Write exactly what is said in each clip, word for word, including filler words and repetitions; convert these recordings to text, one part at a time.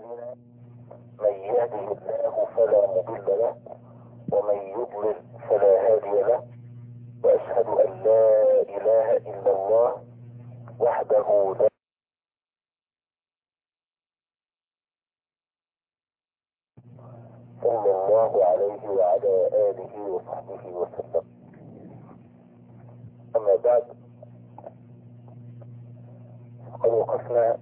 أعمالنا من يهده الله فلا مضل له ومن يضلل فلا هادي له، وأشهد أن لا إله إلا الله وحده لا صلى الله عليه وعلى آله وصحبه وسلم. أما بعد، قد وقفنا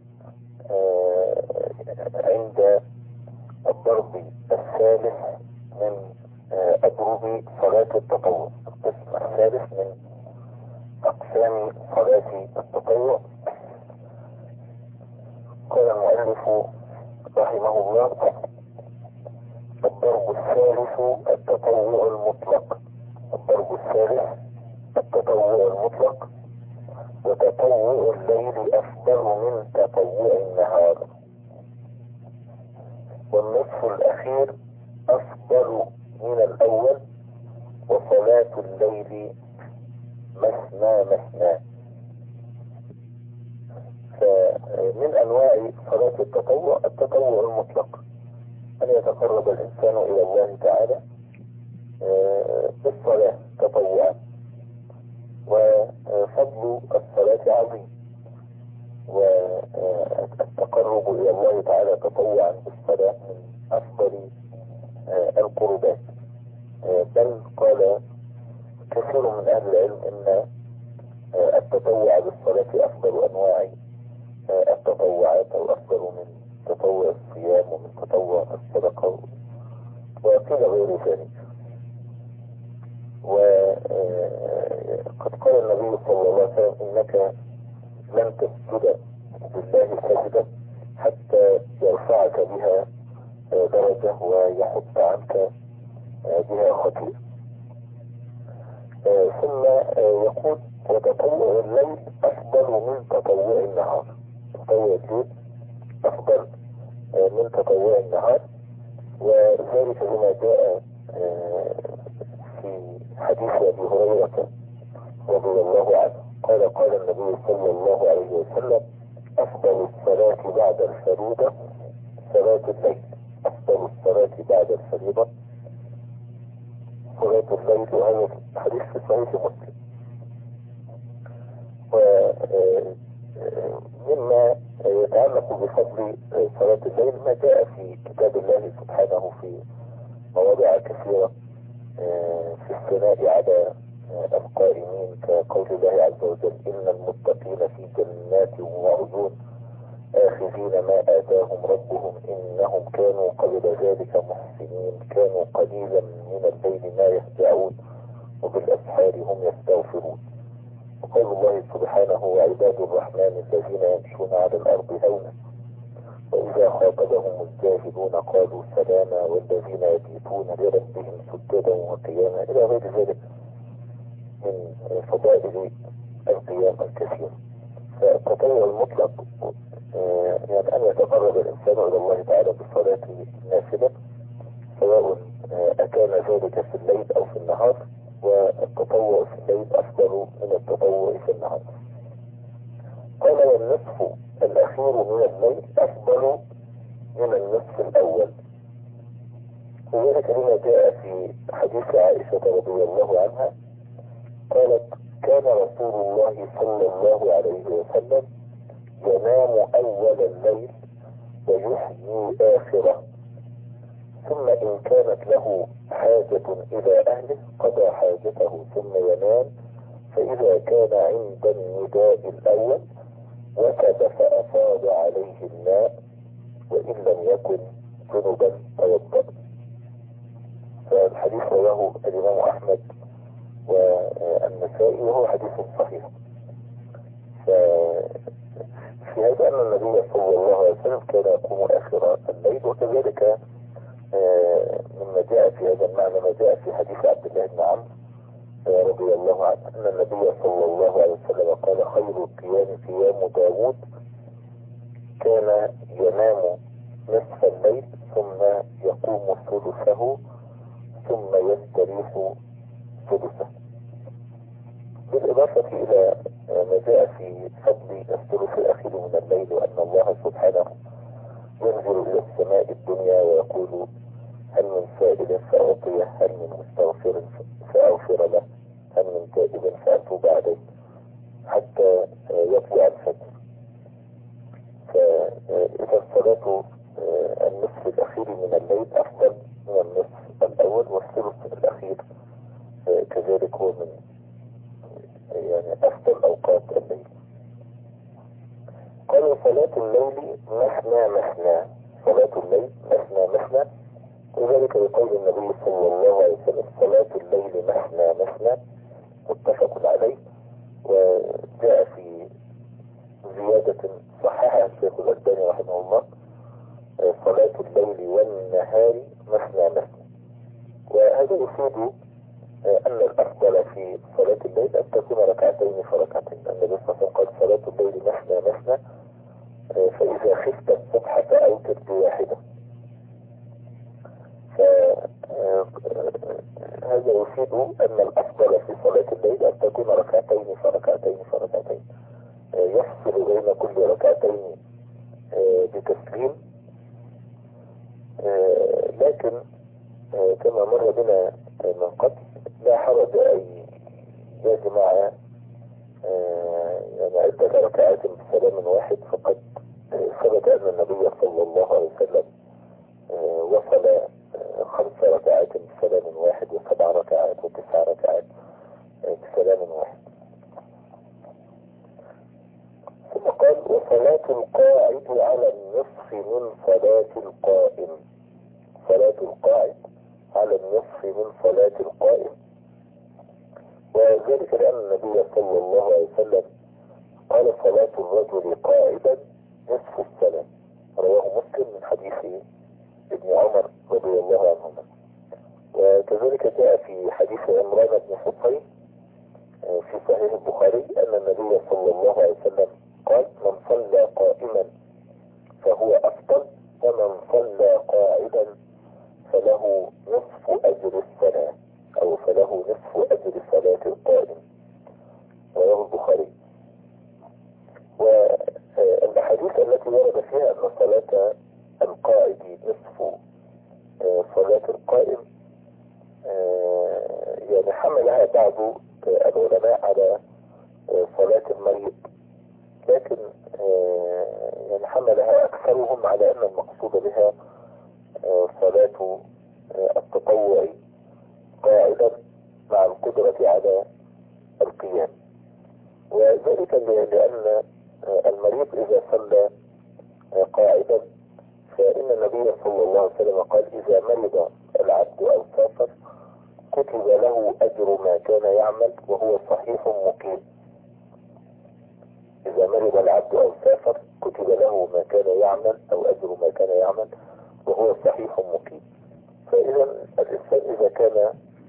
عند الضرب الثالث من أضرب صلاة التطوع، القسم الثالث من أقسام صلاة التطوع. قال المؤلف رحمه الله: الضرب الثالث التطوع المطلق. الضرب الثالث التطوع المطلق، وتطوع الليل أفضل من تطوع النهار، والنصف الأخير أفضل من الأول، وصلاة الليل مثنى مثنى. فمن أنواع صلاة التطوع التطوع المطلق، أن يتقرب الإنسان إلى الله تعالى بالصلاة تطوعا، وفضل الصلاة عظيم، والتقرب إلى الله تعالى تطوعا بالصلاة من أفضل القربات. بل قال كثير من أهل العلم إن التطوع بالصلاة أفضل أنواع التطوعات، أو أفضل من تطوع الصيام ومن تطوع الصدقة، وقيل غير ذلك. وقد قال النبي صلى الله عليه وسلم: إنك لن تسجد لله سجدة حتى يرفعك بها درجة ويحط عنك بها خطيئة. ثم يقول: وتطوع الليل أفضل من تطوع النهار. تطوع الليل أفضل من تطوع النهار، وذلك لما جاء في حديث أبي هريرة رضي الله عنه قال: قال النبي صلى الله عليه وسلم: أفضل الصلاة بعد الفريضة صلاة الليل. أفضل الصلاة بعد الفريضة صلاة الليل. وهذا حديث في صحيح مسلم. ومما يتعلق بفضل صلاة الليل ما جاء في كتاب الله سبحانه في مواضع كثيرة في الثناء على القائمين، كقول الله عز وجل: إن المتقين في جنات وعيون آخذين ما آتاهم ربهم إنهم كانوا قبل ذلك محسنين، كانوا قليلا من الليل ما يهجعون وبالأسحار هم يستغفرون. وقول الله سبحانه: وعباد الرحمن الذين يمشون على الأرض هونا وإذا خاطبهم الجاهلون قالوا سلاما، والذين يبيتون لربهم سجدا وقياما، إلى غير ذلك من فضائل القيام الكثير. فالتطوع المطلق يعني أن يتقرب الإنسان إلى الله تعالى بالصلاة النافلة، سواء أكان ذلك في الليل أو في النهار، والتطوع في الليل أفضل من التطوع في النهار. قال: والنصف الأخير من الليل أفضل من النصف الأول، وذلك لما جاء في حديث عائشة رضي الله عنها قالت: كان رسول الله صلى الله عليه وسلم ينام أول الليل ويحيي آخره، ثم إن كانت له حاجة إلى أهله قضى حاجته ثم ينام، فإذا كان عند النداء الأول وكب فأفاض عليه الماء، وإن لم يكن جنبا توضأ. فالحديث رواه الإمام أحمد والنسائي، وهو حديث صحيح. في هذا أن النبي صلى الله عليه وسلم كان يقوم آخر الليل، وكذلك مما جاء في هذا المعنى ما جاء في حديث عبد الله بن عمرو رضي الله عنه أن النبي صلى الله عليه وسلم قال: خير القيام قيام داود، كان ينام نصف الليل ثم يقوم ثلثه ثم يستريح ثلثه. بالإضافة إلى ما جاء في فضل الثلث الأخير من الليل، وأن الله سبحانه ينزل إلى السماء الدنيا ويقول هل من سائل فأعطيه، هل من مستغفر فأغفر له، هل من تائب فأتوب عليه، حتى يطلع الفجر. فإذا الصلاة النصف الأخير من الليل أفضل من النصف الأول، والثلث الأخير كذلك هو من يعني أفضل أوقات الليل. قالوا صلاة الليل مثنى مثنى، صلاة الليل مثنى مثنى، وذلك بقول النبي صلى الله عليه وسلم صلاة الليل مثنى مثنى، متفق عليه. وجاء في زيادة صححها الشيخ الألباني رحمه الله صلاة الليل والنهار مثنى مثنى. وهذا يفيد أن الأفضل في صلاة الليل أن تكون ركعتين فركعتين. النبي صلى الله عليه وسلم قال صلاة الليل مثنى مثنى، فإذا خفت الصبح فأوتر بواحدة. فهذا يفيد أن الأفضل في صلاة الليل أن تكون ركعتين فركعتين فركعتين، يفصل بين كل ركعتين بتسليم. لكن كما مر بنا من قبل لا حرج أن يجمع يعني عدة ركعات بسلام واحد، فقد ثبت أن النبي صلى الله عليه وسلم وصل خمس ركعات بسلام واحد، وسبع ركعات، وتسع ركعات بسلام واحد. ثم قال وصلاة القاعد على النصف من صلاة القائم، صلاة القاعد على النصف من صلاة القائم، وذلك لأن النبي صلى الله عليه وسلم قال صلاة الرجل قاعدا نصف الصلاة، رواه مسلم من حديث ابن عمر رضي الله عنهما. وكذلك جاء في حديث عمران بن حصين في صحيح البخاري أن النبي صلى الله عليه وسلم قال من صلى قائما فهو أفضل، ومن صلى قاعدا فله نصف أجر الصلاة، أو فله نصف أجر صلاة القائم، رواه البخاري. والأحاديث التي ورد فيها أن صلاة القائد نصف صلاة القائم يعني حملها بعض العلماء على صلاة المريض، لكن يعني حملها أكثرهم على أن المقصود بها صلاة التطوع قاعدا مع القدرة على القيام. وذلك لأن المريض إذا صلى قاعدا فإن النبي صلى الله عليه وسلم قال إذا مرض العبد أو سافر كتب له أجر ما كان يعمل وهو صحيح مقيم. إذا مرض العبد أو سافر كتب له ما كان يعمل أو أجر ما كان يعمل وهو صحيح مقيم. فإذا الإنسان إذا كان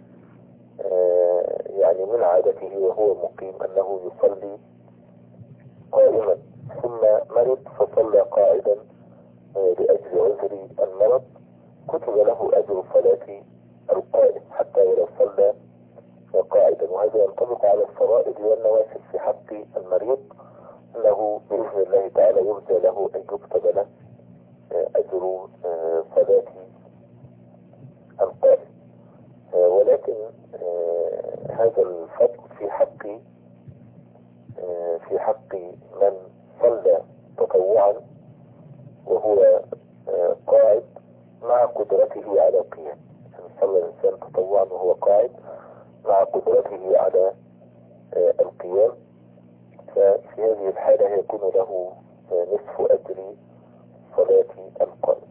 يعني من عادته وهو مقيم أنه يصلي قائما ثم مرض فصلى قاعدا لأجل عذر المرض كتب له أجر صلاة القائم حتى ولو صلى قاعدا. وهذا ينطبق على الفرائض والنوافل في حق المريض، أنه بإذن الله تعالى يرجى له أن يكتب له أجر صلاة القائم. ولكن هذا الفضل في حق في حق من صلى تطوعا وهو قاعد مع قدرته على القيام. يعني صلى الإنسان تطوعا وهو قاعد مع قدرته على القيام، ففي هذه الحالة يكون له نصف أجر صلاة القائم.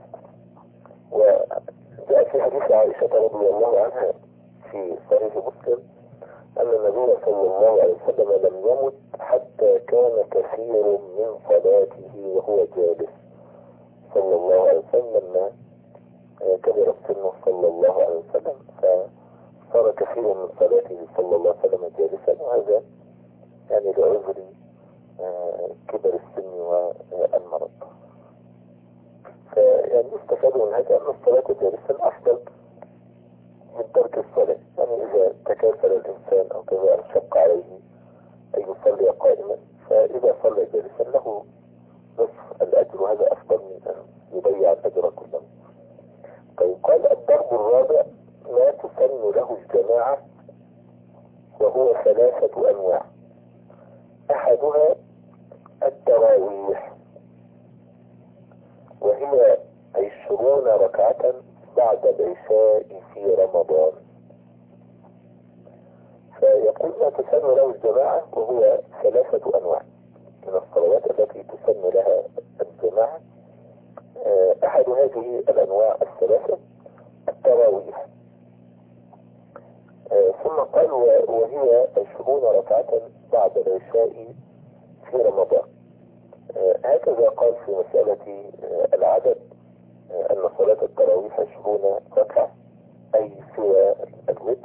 وجاء في حديث عائشة رضي الله عنها في صحيح مسلم أن النبي صلى الله عليه وسلم لم يمت حتى كان كثير من صلاته وهو جالس صلى الله عليه وسلم، لما كبر السن صلى الله عليه وسلم فصار كثير من صلاته صلى الله عليه وسلم جالسا، وهذا يعني لعذر كبر السن والمرض. فيعني يستفاد من هذا أن الصلاة جالسا أفضل من ترك الصلاة. يعني إذا تكاسل الإنسان أو كذا أن شق عليه أن يصلي قائما، فإذا صلى جالسا له نصف الأجر، وهذا أفضل من أن يضيع الأجر كله. طيب قال الضرب الرابع ما تسن له الجماعة، وهو ثلاثة أنواع. أحدها التراويح، وهي عشرون ركعة بعد العشاء في رمضان. فيقول ما تسن له الجماعة وهو ثلاثة أنواع من الصلوات التي تسن لها الجماعة. أحد هذه الأنواع الثلاثة التراويح. ثم قال وهي عشرون ركعة بعد العشاء في رمضان. هكذا قال في مسألة العدد أن صلاة التراويح عشرون ركعة أي سوى الوتر.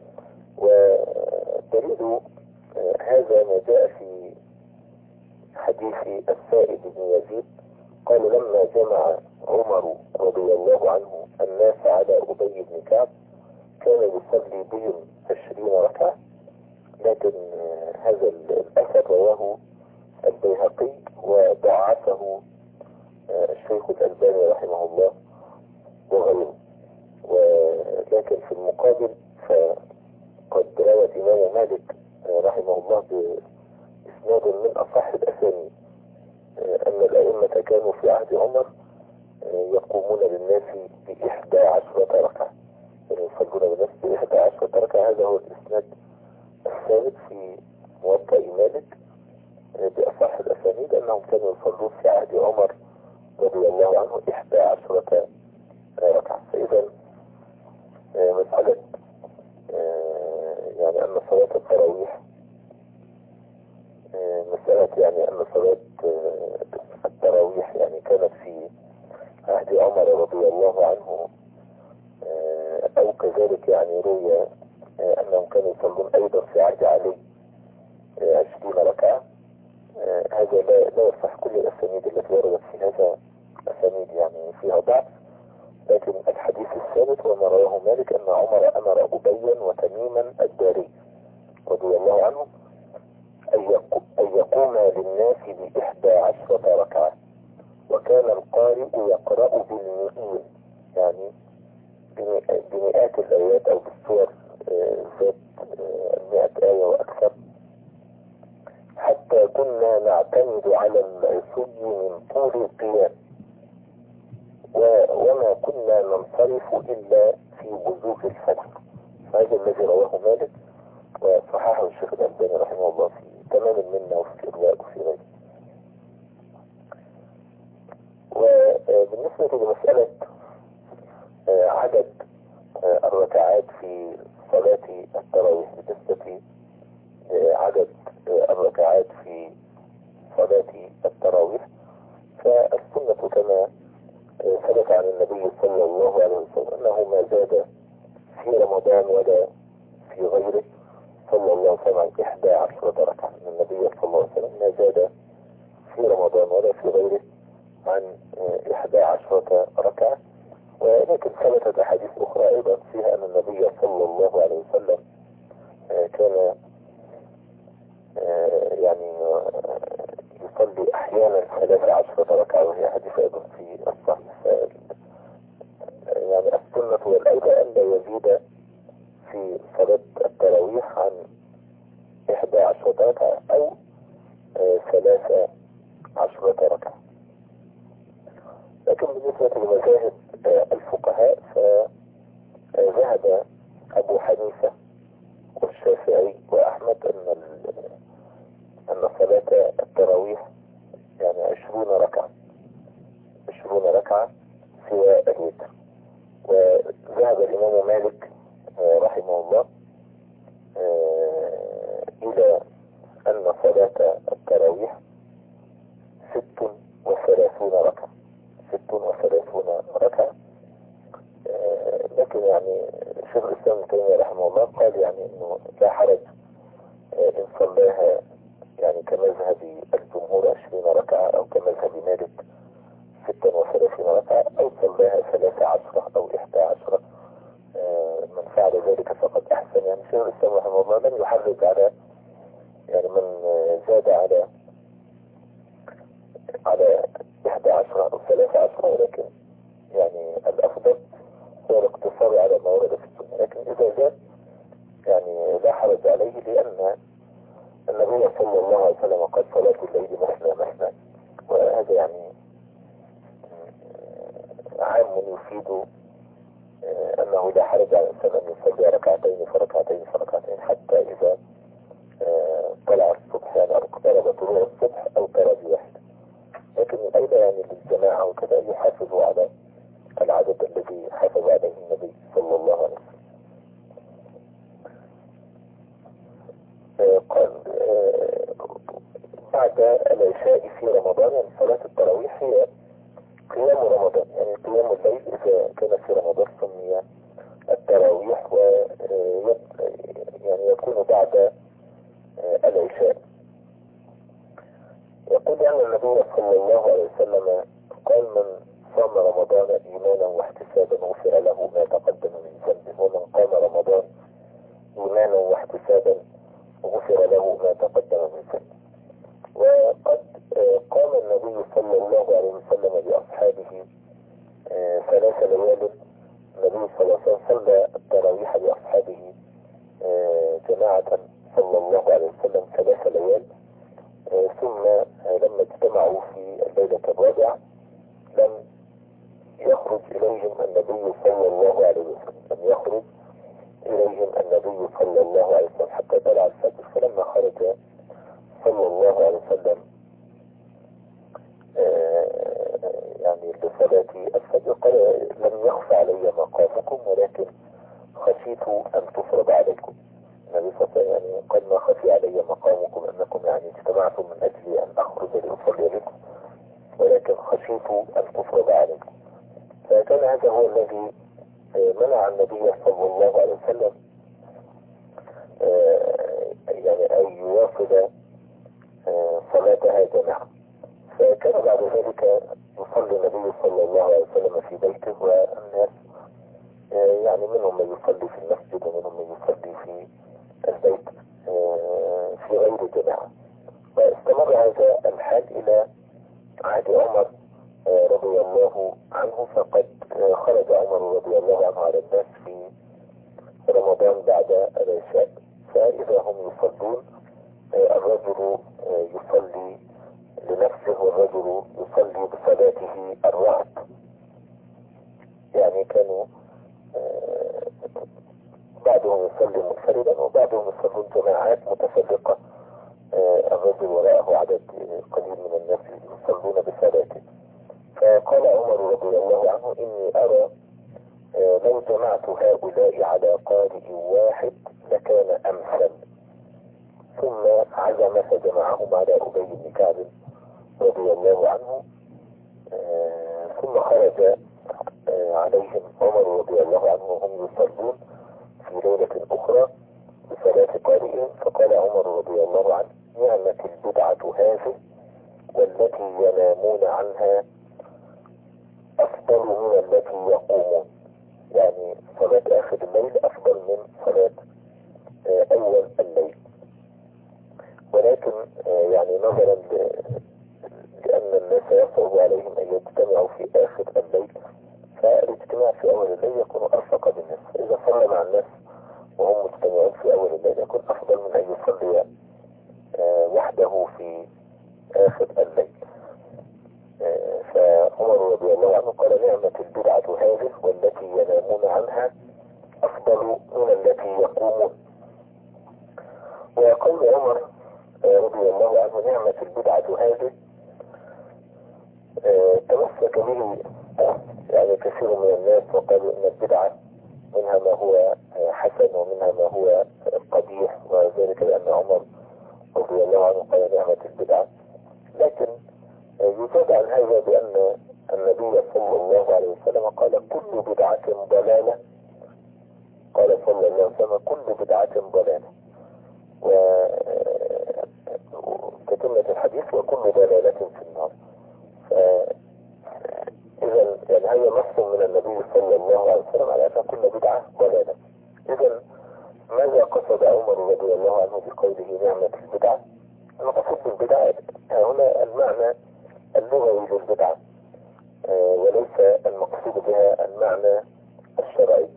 ودليل هذا ما جاء في حديث السائب بن يزيد قال لما جمع عمر رضي الله عنه الناس على أبي بن كعب كان يصلي بهم عشرين ركعة. لكن هذا الأثر رواه البيهقي وضعفه الشيخ الألباني رحمه الله وغيره. ولكن في المقابل فقد روى الإمام مالك رحمه الله بإسناد من أصح الأسانيد أن الأئمة كانوا في عهد عمر يقومون للناس بإحدى عشرة ركعة، يعني يصلون للناس بإحدى عشرة ركعة. هذا هو الإسناد الثابت في موطأ مالك بأصح الأسانيد أنهم كانوا يصلون في عهد عمر رضي الله عنه إحدى عشرة ركعة. فإذا مسألة يعني أن صلاة التراويح مسألة يعني أن صلاة التراويح يعني كانت في عهد عمر رضي الله عنه، أو كذلك يعني روي أنهم كانوا يصلون أيضا في عهد علي عشرين ركعة. هذا لا لا يصح. كل الأسانيد التي وردت في هذا أسانيد يعني فيها ضعف، لكن الحديث الثابت وما رواه مالك أن عمر أمر أبيا وتميما الداري رضي الله عنه أن يقوم للناس بإحدى عشرة ركعة، وكان القارئ يقرأ بالمئين يعني بمئات الآيات أو بالسور ذات المئة آية وأكثر، حتى كنا نعتمد على العصي من طول القيام وما كنا ننصرف إلا في بزوغ الفجر. هذا الذي رواه مالك وصححه الشيخ الألباني رحمه الله في تمام المنة وفي الإرواء وفي غيره. وبالنسبة لمسألة عدد الركعات في صلاة التراويح، بالنسبة لعدد الركعات في صلاة التراويح فالسنة كما ثبت عن النبي صلى الله عليه وسلم أنه ما زاد في رمضان ولا في غيره صلى الله عليه وسلم عن إحدى عشرة ركعة. من النبي صلى الله عليه وسلم ما زاد في رمضان ولا في غيره عن إحدى عشرة ركعة. ولكن ثبتت أحاديث أخرى أيضا فيها أن النبي صلى الله عليه وسلم كان يعني يصلي أحيانا ثلاث عشرة ركعة، وهي حديث أيضا في الصحيح. يعني السنة والأولى أن لا يزيد في صلاة التراويح عن إحدى عشرة ركعة أو ثلاث عشرة ركعة. لكن بالنسبة لمذاهب الفقهاء فذهب أبو حنيفة والشافعي وأحمد أن أن صلاة التراويح يعني عشرون ركعة عشرون ركعة سوى الوتر. وذهب الإمام مالك رحمه الله إلى أن صلاة التراويح ست وثلاثون ركعة ست وثلاثون ركعة. لكن يعني شيخ الإسلام ابن تيمية رحمه الله قال يعني إنه لا حرج إن صلاها يعني كمذهب الجمهور عشرين ركعة أو كمذهب مالك ستة وثلاثين ركعة أو صلاها ثلاثة عشرة أو إحدى عشرة. من فعل ذلك فقد أحسن. يعني شيخ الإسلام رحمه الله لم يحرج على يعني من زاد على على عليه وسلم قال صلاة الليل مثنى مثنى، وهذا يعني عام يفيد أنه لا حرج على الإنسان أن يصلي ركعتين فركعتين فركعتين حتى إذا طلع الصبح، يعني اقترب طلوع الصبح أو ترى واحد. لكن أيضا يعني للجماعة وكذا يحافظوا على العدد الذي حافظ عليه النبي صلى الله عليه وسلم. قال بعد العشاء في رمضان، يعني صلاة التراويح هي قيام رمضان، يعني قيام الليل إذا كان في رمضان سمي التراويح، و يعني يكون بعد العشاء. يقول أن النبي صلى الله عليه وسلم قال من صام رمضان إيمانا واحتسابا غفر له ما تقدم من ذنبه، ومن قام رمضان إيمانا واحتسابا غفر له ما تقدم من ذنبه. وقد قام النبي صلى الله عليه وسلم بأصحابه ثلاث ليال. النبي صلى الله عليه وسلم صلى التراويح بأصحابه جماعة صلى الله عليه وسلم ثلاث ليال، ثم لما اجتمعوا في الليلة الرابعة لم يخرج إليهم النبي صلى الله عليه وسلم لم يخرج إليهم النبي صلى الله عليه وسلم حتى طلع الفجر. فلما خرج صلى الله عليه وسلم يعني لصلاة الفجر قال لم يخفى علي مقامكم ولكن خشيت أن تفرض عليكم. النبي صلى الله عليه وسلم يعني قال ما خفي علي مقامكم أنكم يعني اجتمعتم من أجل أن أخرج لأصلي بكم، ولكن خشيت أن تفرض عليكم. فكان هذا هو الذي منع النبي صلى الله عليه وسلم يعني أن يواصل صلاتها جماعة. فكان بعد ذلك يصلي النبي صلى الله عليه وسلم في بيته، والناس يعني منهم من يصلي في المسجد ومنهم من يصلي في البيت في غير جماعة. واستمر هذا الحال إلى عهد عمر رضي الله عنه، فقد خرج عمر رضي الله عنه على الناس في رمضان بعد العشاء، فإذا هم يصلون الرجل يصلي لنفسه والرجل يصلي بصلاته الرهط. يعني كانوا بعضهم يصلي منفردا وبعضهم يصلون جماعات متفرقة، الرجل وراءه عدد قليل من الناس يصلون بصلاته. فقال عمر رضي الله عنه إني أرى لو جمعت هؤلاء على قارئ واحد لكان أمثل. ثم عزم فجمعهم على أبي بن كعب رضي الله عنه، ثم خرج عليهم عمر رضي الله عنه وهم يصلون في ليلة أخرى بصلاة قارئهم، فقال عمر رضي الله عنه نعمة البدعة هذه والتي ينامون عنها أفضل من التي يقومون. يعني صلاة آخر الليل أفضل من صلاة أول الليل. ولكن يعني نظرا لأن الناس يصعب عليهم أن يجتمعوا في آخر الليل، فالاجتماع في أول الليل يكون أرفق بالناس. إذا صلى مع الناس وهم مجتمعون في أول الليل يكون أفضل من أن يصلي وحده في آخر الليل. فعمر رضي الله عنه قال نعمة البدعة هذه والتي ينامون عنها أفضل من التي يقومون. وقول عمر رضي الله عنه نعمة البدعة هذه تمسك به يعني كثير من الناس، وقالوا إن البدعة منها ما هو حسن ومنها ما هو قبيح، وذلك لأن عمر رضي الله عنه قال نعمة البدعة. لكن يزاد عن هذا بأن النبي صلى الله عليه وسلم قال كل بدعة ضلالة. قال صلى الله عليه وسلم كل بدعة ضلالة، وكتمة الحديث وكل ضلالة في النار. إذا يعني هي نص من النبي صلى الله عليه وسلم على أن كل بدعة ضلالة. إذا ماذا قصد عمر رضي الله عنه بقوله نعمة البدعة؟ المقصود بالبدعة هنا المعنى اللغوي للبدعة، وليس المقصود بها المعنى الشرعي.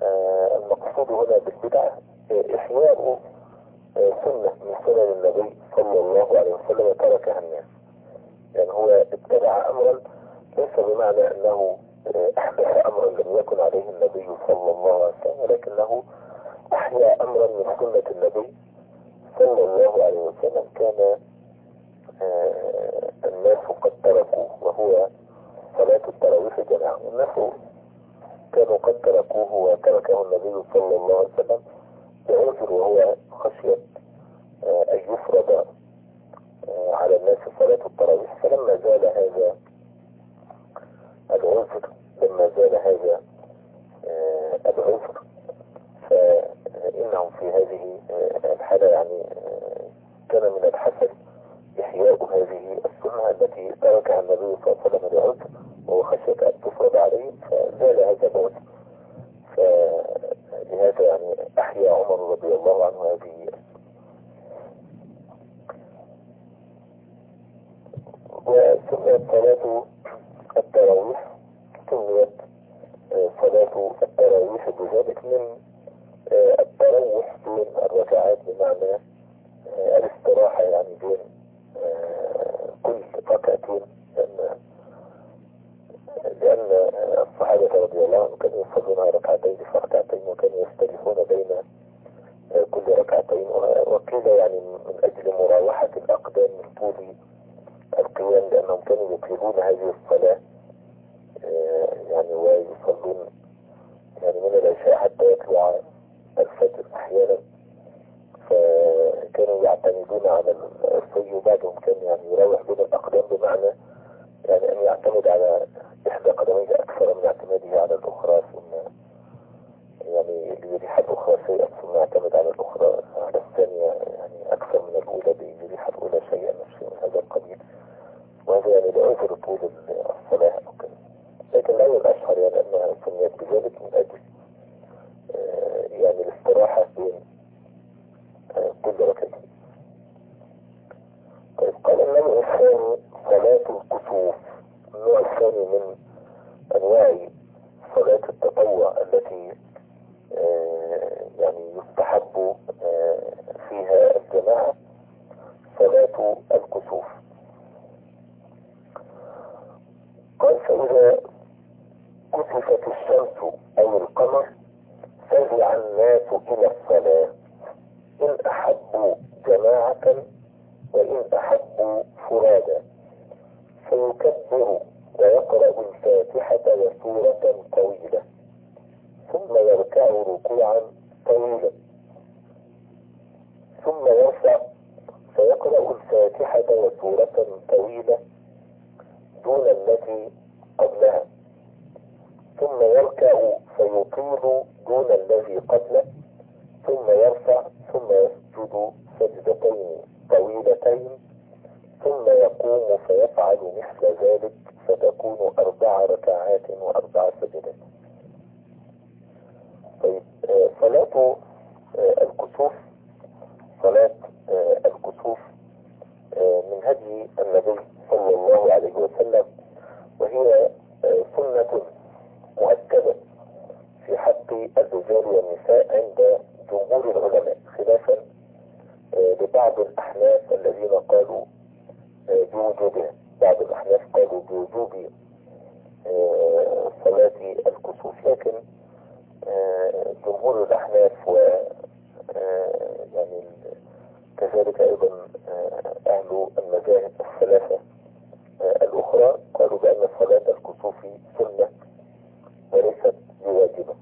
والمقصود هنا بالبدعة إحياء سنة من سنن النبي صلى الله عليه وسلم تركها الناس. يعني هو ابتدع أمرا ليس بمعنى أنه أحدث أمرا لم يكن عليه النبي صلى الله عليه وسلم، ولكنه أحيا أمرا من سنة النبي صلى الله عليه وسلم كان الناس قد تركوه، وهو صلاة التراويح جماعة. الناس كانوا قد تركوه وتركه النبي صلى الله عليه وسلم بعذر، وهو خشية أن يفرض على الناس صلاة التراويح. فلما زال هذا العذر لما زال هذا العذر فإنهم في هذه الحالة يعني كان من الحسن إحياء هذه السنة التي تركها النبي صلى الله عليه وسلم لعذر وهو خشية أن تفرض عليه، فزال هذا العذر. فلهذا يعني أحيا عمر رضي الله عنه هذه. وسميت صلاة التراويح سميت صلاة التراويح بذلك من التروح بين الركعات، بمعنى الاستراحة يعني بين كل ركعتين، لأن لأن الصحابة رضي الله عنهم كانوا يصلون ركعتين في ركعتين، وكانوا يختلفون بين كل ركعتين، وقيل يعني من أجل مراوحة الأقدام من طول القيام، لأنهم كانوا يطيلون هذه الصلاة يعني ويصلون يعني من العشاء حتى يطلع الفجر أحيانا، فكانوا يعتمدون على الصي، وبعضهم كان يعني يروح بين الأقدام، بمعنى يعني أن يعتمد على إحدى قدميه أكثر من اعتماده على الأخرى، ثم يعني الجريحة الأخرى شيئا ثم يعتمد على الأخرى على الثانية يعني أكثر من الأولى بالجريحة الأولى شيئا شيء من هذا القبيل. وهذا يعني لعذر طول الصلاة أو كذا، لكن الأول الأشهر يعني أنها سميت بذلك من أجل يعني الاستراحة بين كل ركعتين. طيب، قال النوع الثاني صلاة الكسوف. النوع الثاني من أنواع صلاة التطوع التي يعني يستحب فيها الجماعة صلاة الكسوف. قال فإذا كسفت الشمس أو القمر فزع الناس إلى الصلاة، إن أحبوا جماعة وإن أحبوا فرادا، فيكبر ويقرأ الفاتحة وسورة طويلة، ثم يركع ركوعا طويلا، ثم يرفع فيقرأ الفاتحة وسورة طويلة دون التي قبلها، ثم يركع فيطيل دون الذي قبله، ثم يرفع ثم يسجد سجدتين طويلتين، ثم يقوم فيفعل مثل ذلك، فتكون أربع ركعات وأربع سجدات. طيب، صلاة الكسوف صلاة الكسوف من هدي النبي صلى الله عليه وسلم، وهي سنة مؤكدة في حق الرجال والنساء عند جمهور العلماء، خلافا لبعض الأحناف الذين قالوا بوجوبها. بعض الأحناف قالوا بوجوب صلاة الكسوف، لكن جمهور الأحناف و يعني كذلك أيضا أهل المذاهب الثلاثة الأخرى قالوا بأن صلاة الكسوف سنة وليست بواجبة.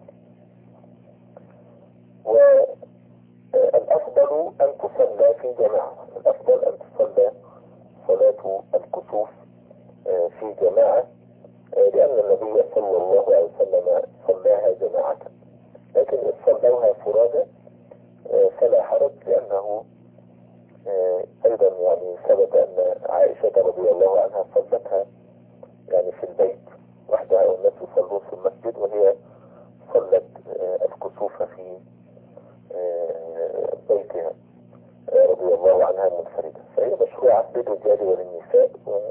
والأفضل أن تصلى في جماعة، الأفضل أن تصلى صلاة الكسوف في جماعة، لأن النبي صلى الله عليه وسلم صلاها جماعة، لكن إن صلوها فرادى فلا حرج، لأنه أيضا يعني ثبت أن عائشة رضي الله عنها صلتها يعني في البيت وحدها والناس يصلون في المسجد، وهي صلت الكسوف في بيتها رضي الله عنها منفردة. فهي مشروعة للرجال وللنساء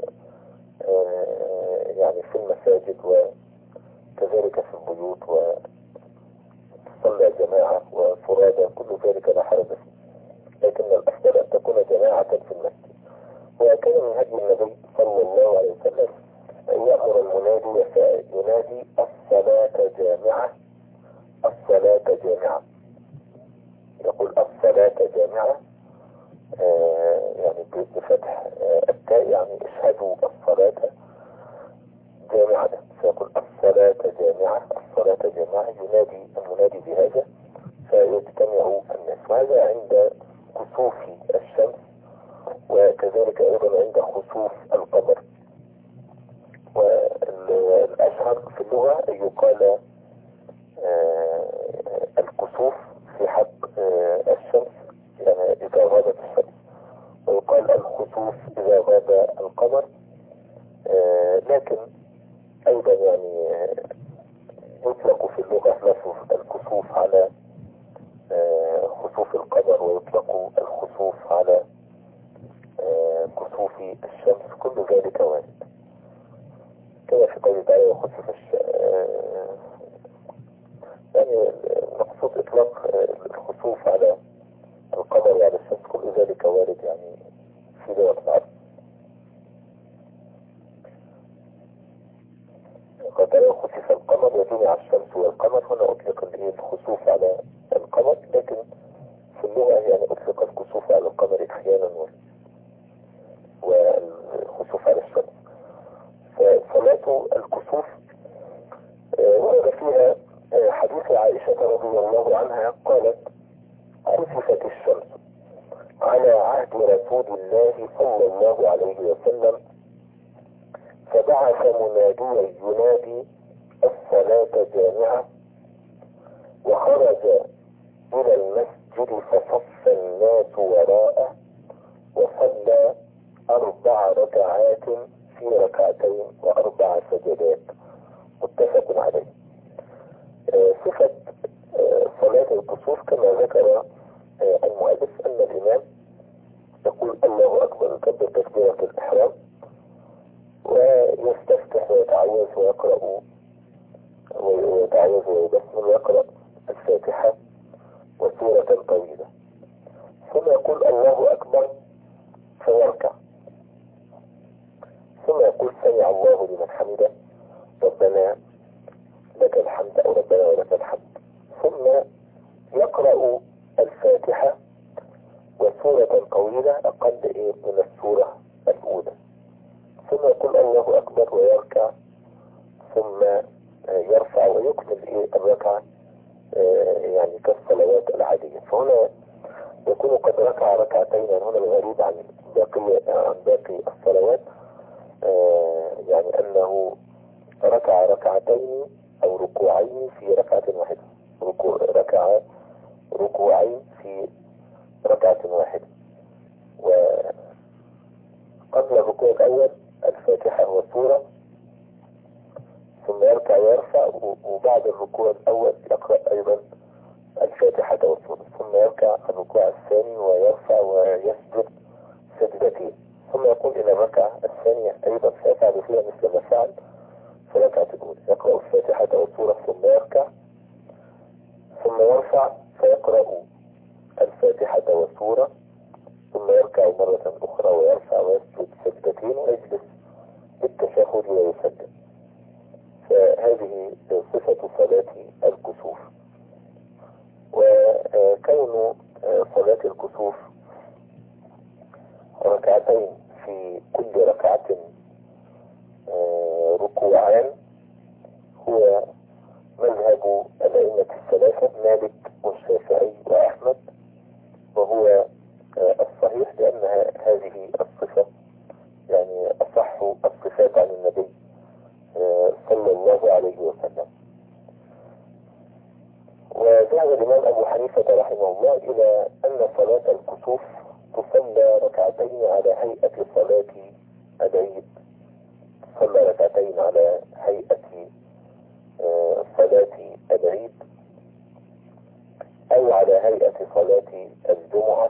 يعني في المساجد وكذلك في البيوت، وتصلى جماعة وفرادى، كل ذلك لا حرج فيه. لكن الأفضل أن تكون جماعة في المسجد. وكان من هدي النبي صلى الله عليه وسلم أن يأمر المنادي فينادي الصلاة جامعة، الصلاة جامعة، يقول الصلاة جامعة، آه يعني بفتح آه التاء، يعني اشهدوا الصلاة جامعة، فيقول الصلاة جامعة، الصلاة جامعة، ينادي المنادي بهذا فيجتمع الناس. وهذا عند كسوف الشمس، وكذلك أيضا عند خسوف القمر. والأشهر في اللغة أن يقال آه الكسوف في حق آه الشمس، يعني إذا غابت الشمس، ويقال الخسوف إذا غاب القمر. آه لكن أيضا يعني يطلق في اللغة لفظ الكسوف على آه خسوف القمر، ويطلق الخسوف على آه كسوف الشمس، كل ذلك وارد. كما في قوله تعالى وخسف الشمس، آه يعني مقصود إطلاق الخسوف على القمر وعلى الشمس، كل ذلك وارد يعني في لغة العرب. قد خسف القمر وجمع الشمس والقمر، هنا أطلق الخسوف على القمر، لكن في اللغة يعني أطلق الكسوف على القمر أحيانا والخسوف على الشمس. فصلاة الكسوف ورد فيها حديث عائشة رضي الله عنها قالت خسفت الشمس على عهد رسول الله صلى الله عليه وسلم، فبعث مناديا ينادي الصلاة جامعة، وخرج إلى المسجد فصف الناس وراءه وصلى أربع ركعات في ركعتين وأربع سجدات، متفق عليه. آه صفة آه صلاة الكسوف كما ذكر آه المؤلف أن الإمام يقول الله أكبر، يكبر تكبيرة الإحرام، ويستفتح ويتعوذ ويقرأ ويتعوذ ويبسمل ويقرأ الفاتحة وسورة طويلة، ثم يقول الله أكبر فيركع، ثم يقول سمع الله لمن حمده ربنا لك الحمد أو ربنا ولك الحمد، ثم يقرأ الفاتحة وسورة طويلة أقل إيه من السورة الأولى، ثم يقول الله أكبر ويركع، ثم يرفع ويكمل إيه الركعة يعني كالصلوات العادية. فهنا يكون قد ركع ركعتين، هنا الغريب عن باقي عن باقي الصلوات يعني أنه ركع ركعتين أو ركوعين في ركعة واحدة، ركوع ركع ركوعين في ركعة واحدة. وقبل الركوع الأول الفاتحة والسورة، ثم يركع ويرفع، وبعد الركوع الأول يقرأ أيضا الفاتحة والسورة، ثم يركع الركوع الثاني ويرفع ويسجد سجدتين، ثم يقول إلى الركعة الثانية أيضا فيفعل فيها مثل ما فعل في الركعة الأولى، يقرأ الفاتحة والسورة ثم يركع، ثم يرفع فيقرأ الفاتحة والسورة، ثم يركع مرة أخرى ويرفع ويسجد سجدتين ويجلس بالتشهد ويسجد. فهذه صفة صلاة الكسوف. وكون صلاة الكسوف ركعتين في كل ركعة ركوعان هو مذهب الأئمة الثلاثة مالك والشافعي وأحمد، وهو الصحيح لأن هذه الصفة يعني أصح الصفات عن النبي صلى الله عليه وسلم. وذهب الإمام أبو حنيفة رحمه الله إلى أن صلاة الكسوف تصلى ركعتين على هيئة صلاة العيد، تصلى ركعتين على هيئة صلاة العيد أو على هيئة صلاة الجمعة،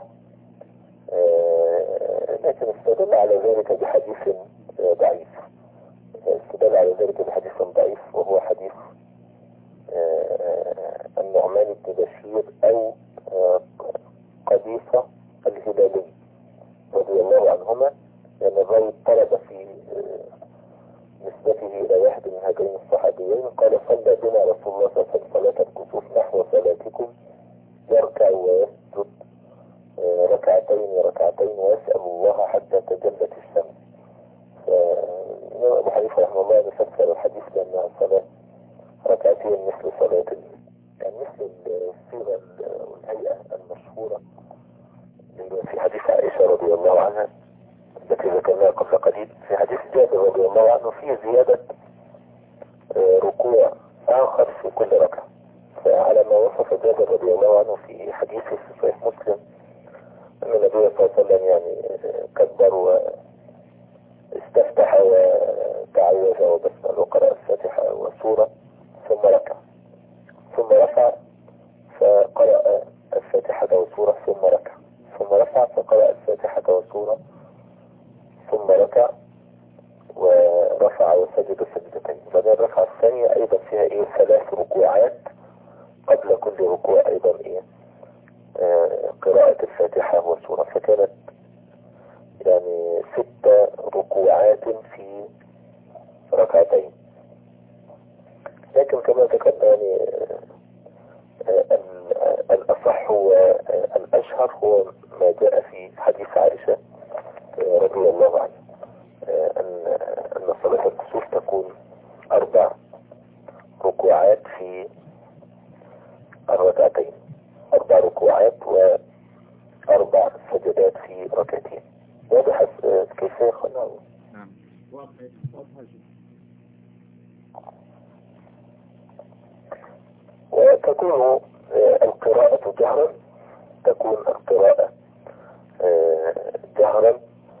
لكن استدل على ذلك بحديث ضعيف، استدل على ذلك بحديث ضعيف وهو حديث النعمان بن بشير أو قبيصة الشيخين الصحابيين قال صلى بنا رسول الله صلى الله عليه وسلم صلاة الكسوف نحو صلاتكم يركع ويسجد ركعتين وركعتين ويسأل الله حتى تجلت الشمس. فالإمام أبو حنيفة رحمه الله يفسر الحديث بأنها صلاة ركعتين مثل صلاة يعني مثل الصيغة والهيئة المشهورة في حديث عائشة رضي الله عنها التي ذكرناها قبل قليل. في حديث جابر رضي الله عنه فيه زيادة ركوع آخر في كل ركعة. فعلى ما وصف جابر رضي الله عنه في حديثه في صحيح مسلم أن النبي صلى الله عليه وسلم يعني كبر واستفتح وتعوذ وبسمل وقرأ الفاتحة وسورة ثم ركع ثم رفع فقرأ الفاتحة وسورة ثم ركع ثم رفع فقرأ الفاتحة وسورة ثم ركع ورفع وسجد سجدتين. بعد الركعة الثانية أيضا فيها إيه ثلاث ركوعات قبل كل ركوع أيضا إيه آه قراءة الفاتحة وسورة. فكانت يعني ست ركوعات في ركعتين. لكن كما ذكرنا يعني آه الأصح والأشهر هو ما جاء في حديث عائشة آه رضي الله عنها أن أن صلاة الكسوف تكون أربع ركوعات في الركعتين أربع ركوعات وأربع سجدات في ركعتين. واضح كيف يخلعه؟ نعم واضح واضح. وتكون القراءة جهرا تكون القراءة جهرا.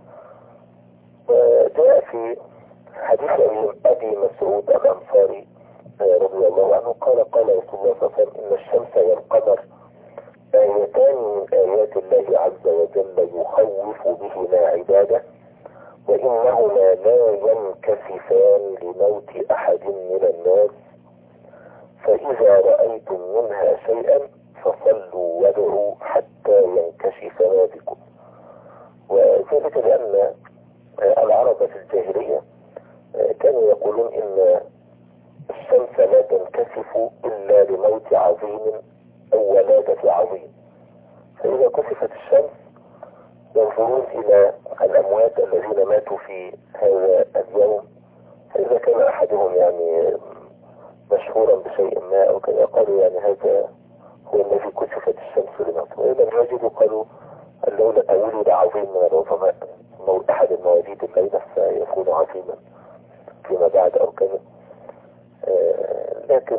وجاء في حديث أبي مسعود الأنصاري رضي الله عنه قال قال رسول الله صلى الله عليه وسلم إن الشمس والقمر آيتان من آيات الله عز وجل يخوف بهما عباده وإنهما لا ينكسفان لموت أحد من الناس فإذا رأيتم منها شيئا فصلوا وادعوا حتى ينكشف ما بكم. وذلك لأن العرب في الجاهلية كانوا يقولون إن الشمس لا تنكسف إلا لموت عظيم أو ولادة عظيم. فإذا كسفت الشمس ينظرون إلى الأموات الذين ماتوا في هذا اليوم. فإذا كان أحدهم يعني مشهورا بشيء ما أو كذا قالوا يعني هذا هو الذي كسفت الشمس لموت. وإذا يجدوا قالوا الليلة ولد عظيم من العظماء أحد المواليد الليلة فيكون عظيما فيما بعد أو كذا. آه لكن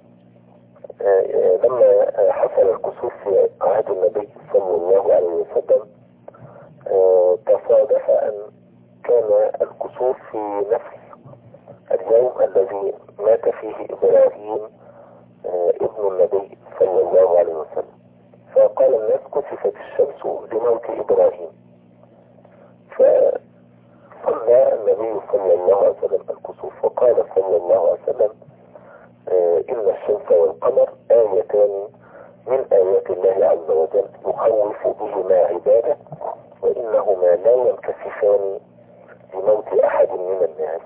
آه لما حصل الكسوف في عهد النبي صلى الله عليه وسلم آه تصادف أن كان الكسوف في نفس اليوم الذي مات فيه إبراهيم آه ابن النبي صلى الله عليه وسلم. فقال الناس كسفت الشمس لموت إبراهيم. فصلى النبي صلى الله عليه وسلم الكسوف وقال صلى الله عليه وسلم آه إن الشمس والقمر آيتان من آيات الله عز وجل يخوف بهما عباده وإنهما لا ينكسفان لموت أحد من الناس.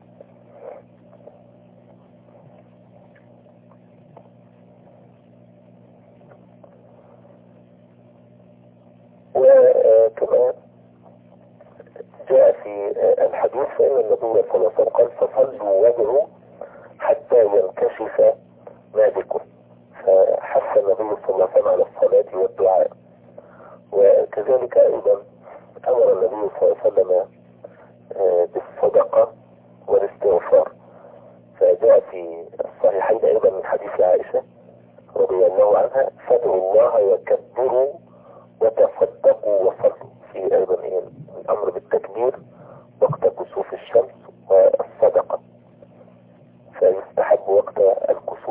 وكما جاء في الحديث فإن النبي صلى الله عليه وسلم قال فصلوا وادعوا حتى ينكشف ما بكم. فحث النبي صلى الله عليه وسلم على الصلاة والدعاء. وكذلك أيضا أمر النبي صلى الله عليه وسلم بالصدقة والاستغفار. فجاء في الصحيحين أيضا من حديث عائشة رضي الله عنها فادعوا الله وكبروا وتصدقوا وصلوا. في أيضا إيه الأمر بالتكبير وقت كسوف الشمس والصدقة. فيستحب وقت الكسوف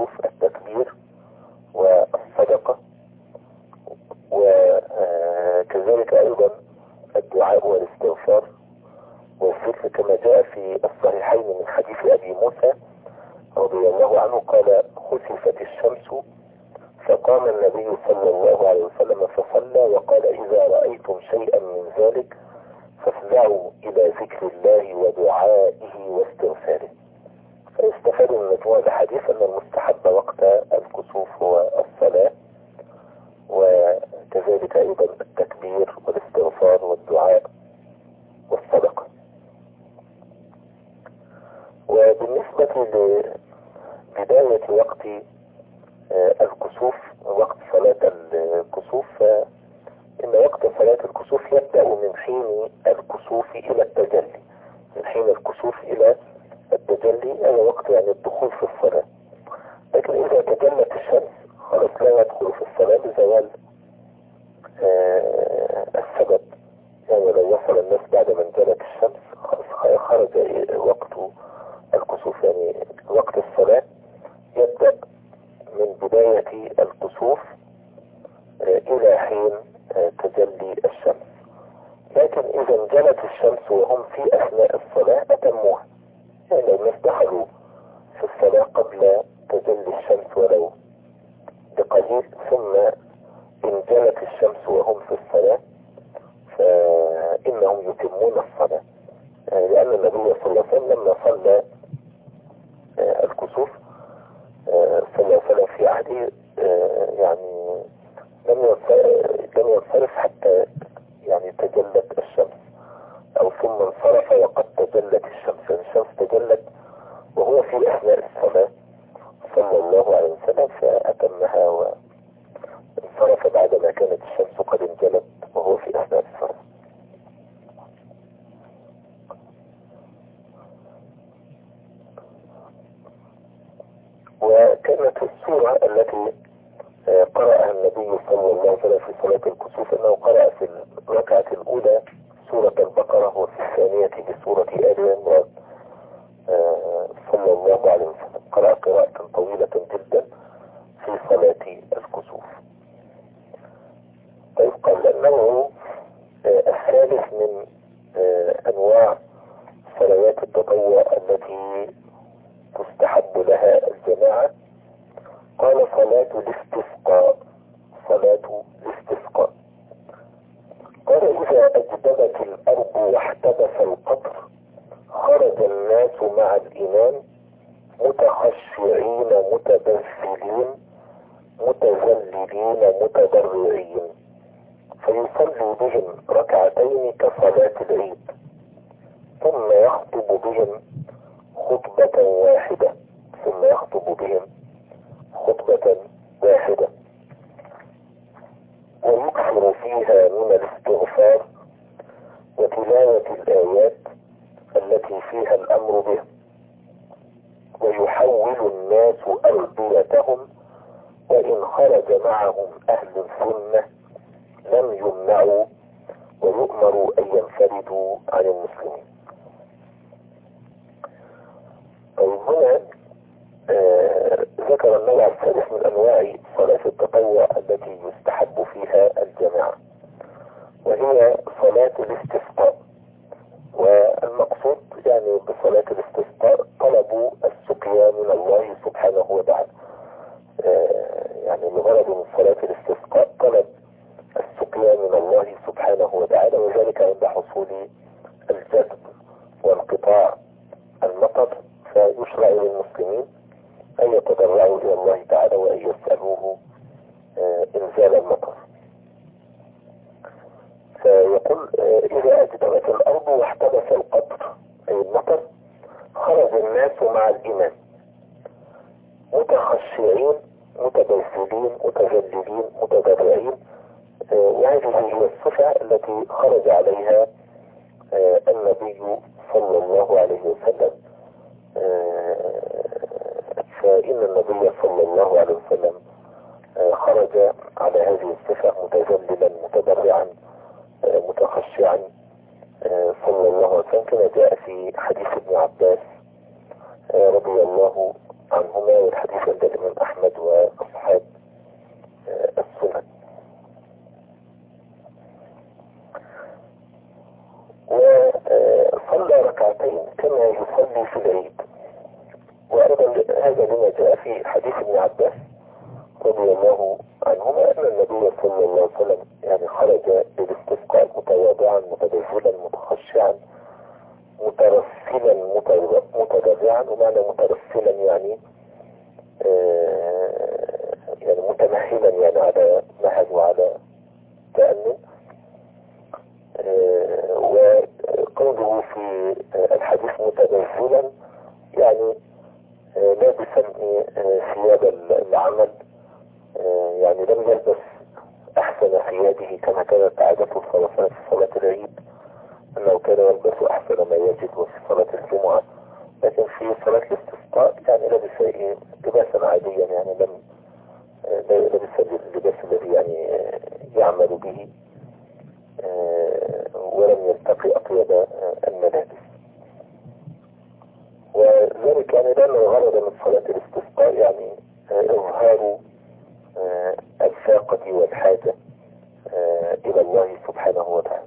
مجموع الأحاديث أن المستحب وقت الكسوف هو الصلاة، وكذلك أيضا التكبير والاستغفار والدعاء والصدقة. وبالنسبة لبداية وقت الكسوف، وقت صلاة الكسوف، فإن وقت صلاة الكسوف يبدأ من حين الكسوف إلى التجلي، من حين الكسوف إلى التجلي هذا وقت يعني الدخول في الصلاة. لكن إذا تجلت الشمس خلاص لا يدخل في الصلاة بزوال آه السبب. يعني لو وصل الناس بعد ما انزلت الشمس خلاص خرج وقت الكسوف. يعني وقت الصلاة يبدأ من بداية الكسوف آه إلى حين آه تجلي الشمس. لكن إذا انجلت الشمس وهم في أثناء الصلاة أتموها. يعني لو الناس دخلوا في الصلاة قبل تجلي الشمس ولو بقليل، ثم انجلت الشمس وهم في الصلاة، فإنهم يتمون الصلاة. لأن النبي صلى الله عليه وسلم لما صلى الكسوف صلى الله عليه وسلم في عهده يعني لم ينصرف حتى يعني تجلت الشمس، أو ثم انصرف وقد تجلت الشمس. يعني الشمس تجلت وهو في أثناء الصلاة صلى الله عليه وسلم فأتمها، وانصرف بعدما كانت الشمس قد انجلت وهو في أثناء الصلاة. وكانت السورة التي قرأها النبي صلى الله عليه وسلم في صلاة الكسوف أنه قرأ في الركعة الأولى سورة البقرة، وفي الثانية بسورة آل عمران صلى الله عليه وسلم. قرأ قراءة طويلة جدا في صلاة الكسوف. طيب، قال النوع الثالث من أنواع صلوات التطوع التي تستحب لها الجماعة، قال صلاة الاستسقاء. صلاة الاستسقاء قال إذا أجدبت الأرض واحتبس القطر خرج الناس مع الإمام متخشعين متبذلين متذللين متضرعين، فيصلي بهم ركعتين كصلاة العيد، ثم يخطب بهم خطبة واحدة ثم يخطب بهم خطبة واحدة ويكثر فيها من الاستغفار وتلاوة الآيات التي فيها الأمر به، ويحول الناس أرضيتهم، وإن خرج معهم أهل السنة لم يمنعوا ويؤمروا أن ينفردوا عن المسلمين. طيب، هنا آه ذكر النوع الثالث من أنواع صلاة التطوع التي يستحب فيها الجماعة، وهي صلاة الاستسقاء. والمقصود يعني بصلاة الاستسقاء طلب السقيا من الله سبحانه وتعالى. آه يعني الغرض من صلاة الاستسقاء طلب السقيا من الله سبحانه وتعالى، وذلك عند حصول الجذب وانقطاع المطر، فيشرع للمسلمين أن يتضرعوا إلى الله تعالى وأن يسألوه آه إنزال المطر. فيقول آه إذا أجدبت الأرض واحتبس القطر أي المطر خرج الناس مع الإمام متخشعين متبذلين متذللين متضرعين، آه وهذه هي الصفة التي خرج عليها آه النبي صلى الله عليه وسلم. آه فإن النبي صلى الله عليه وسلم آه خرج على هذه الصفة متذللا متضرعا آه متخشعا آه صلى الله عليه وسلم، كما جاء في حديث ابن عباس آه رضي الله عنهما، والحديث عند الإمام أحمد وأصحاب آه السنن. وصلى ركعتين كما يصلي في العيد. وأيضا هذا لما جاء في حديث ابن عباس رضي الله عنهما أن النبي صلى الله عليه وسلم يعني خرج بالاستسقاء متواضعا متبذلا متخشعا مترسلا متضرعا عنه معنى مترسلا يعني يعني متمهلا يعني على مهل وعلى تأمل. وقوله في الحديث متنزلا يعني لابسا ثياب العمل، يعني لم يلبس احسن ثيابه كما كانت عادته في صلاة العيد، انه كان يلبس احسن ما يجد في صلاة الجمعة، لكن في صلاة الاستسقاء يعني لبس ايه لباسا عاديا، يعني لم لبس اللباس الذي يعني يعمل به ولم يلتقي اطيب الملابس. وذلك يعني لأن الغرض من صلاة الاستسقاء يعني إظهار الفاقة والحاجة إلى الله سبحانه وتعالى.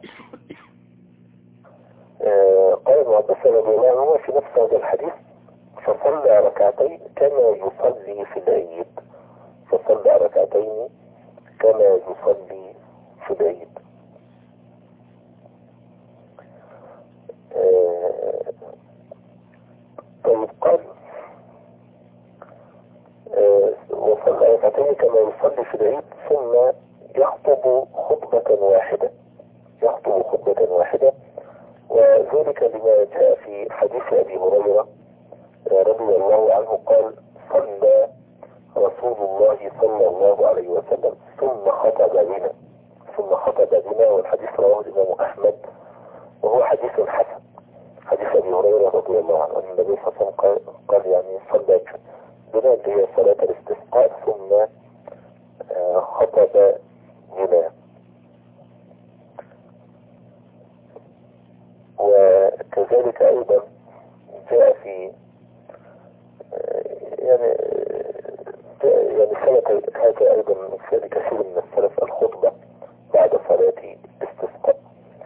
قال ابن عباس رضي الله عنه في نفس هذا الحديث: فصلى ركعتين كما يصلي في العيد. فصلى ركعتين كما يصلي في العيد. طيب قال وصلى ركعتين كما يصلي في العيد ثم يخطب خطبة واحدة. يخطب خطبة واحدة، وذلك لما جاء في حديث أبي هريرة رضي الله عنه قال: صلى رسول الله صلى الله عليه وسلم ثم خطب بنا ثم خطب بنا والحديث رواه الإمام أحمد وهو حديث حسن. حديث أبي هريرة رضي الله عنه أن النبي صلى الله عليه وسلم قال, قال يعني صلى بنا اللي هي صلاة الاستسقاء ثم خطب بنا. وكذلك أيضا جاء في يعني يعني ثبت هذا أيضا في كثير من السلف الخطبة بعد صلاة الاستسقاء.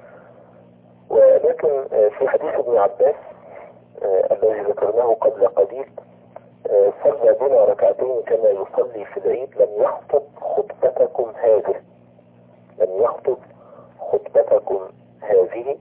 ولكن في حديث ابن عباس الذي ذكرناه قبل قليل: صلى بنا ركعتين كما يصلي في العيد لم يخطب خطبتكم هذه لم يخطب خطبتكم هذه.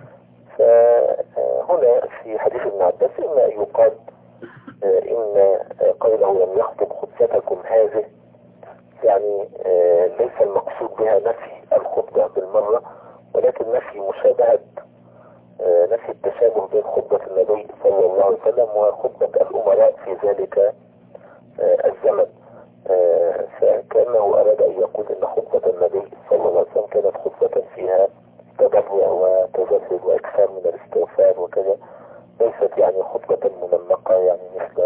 فهنا في حديث ابن عباس إما أن يقال إن قوله لم يخطب خطبتكم هذه يعني ليس المقصود بها نفي الخطبة بالمرة، ولكن نفي مشابهة نفي التشابه بين خطبة النبي صلى الله عليه وسلم وخطبة الأمراء في ذلك الزمن. فكأنه أراد أن يقول إن خطبة النبي صلى الله عليه وسلم كانت خطبة فيها تضرع وتزهد وإكثار من الاستغفار وكذا، ليست يعني خطبة منمقة يعني مثل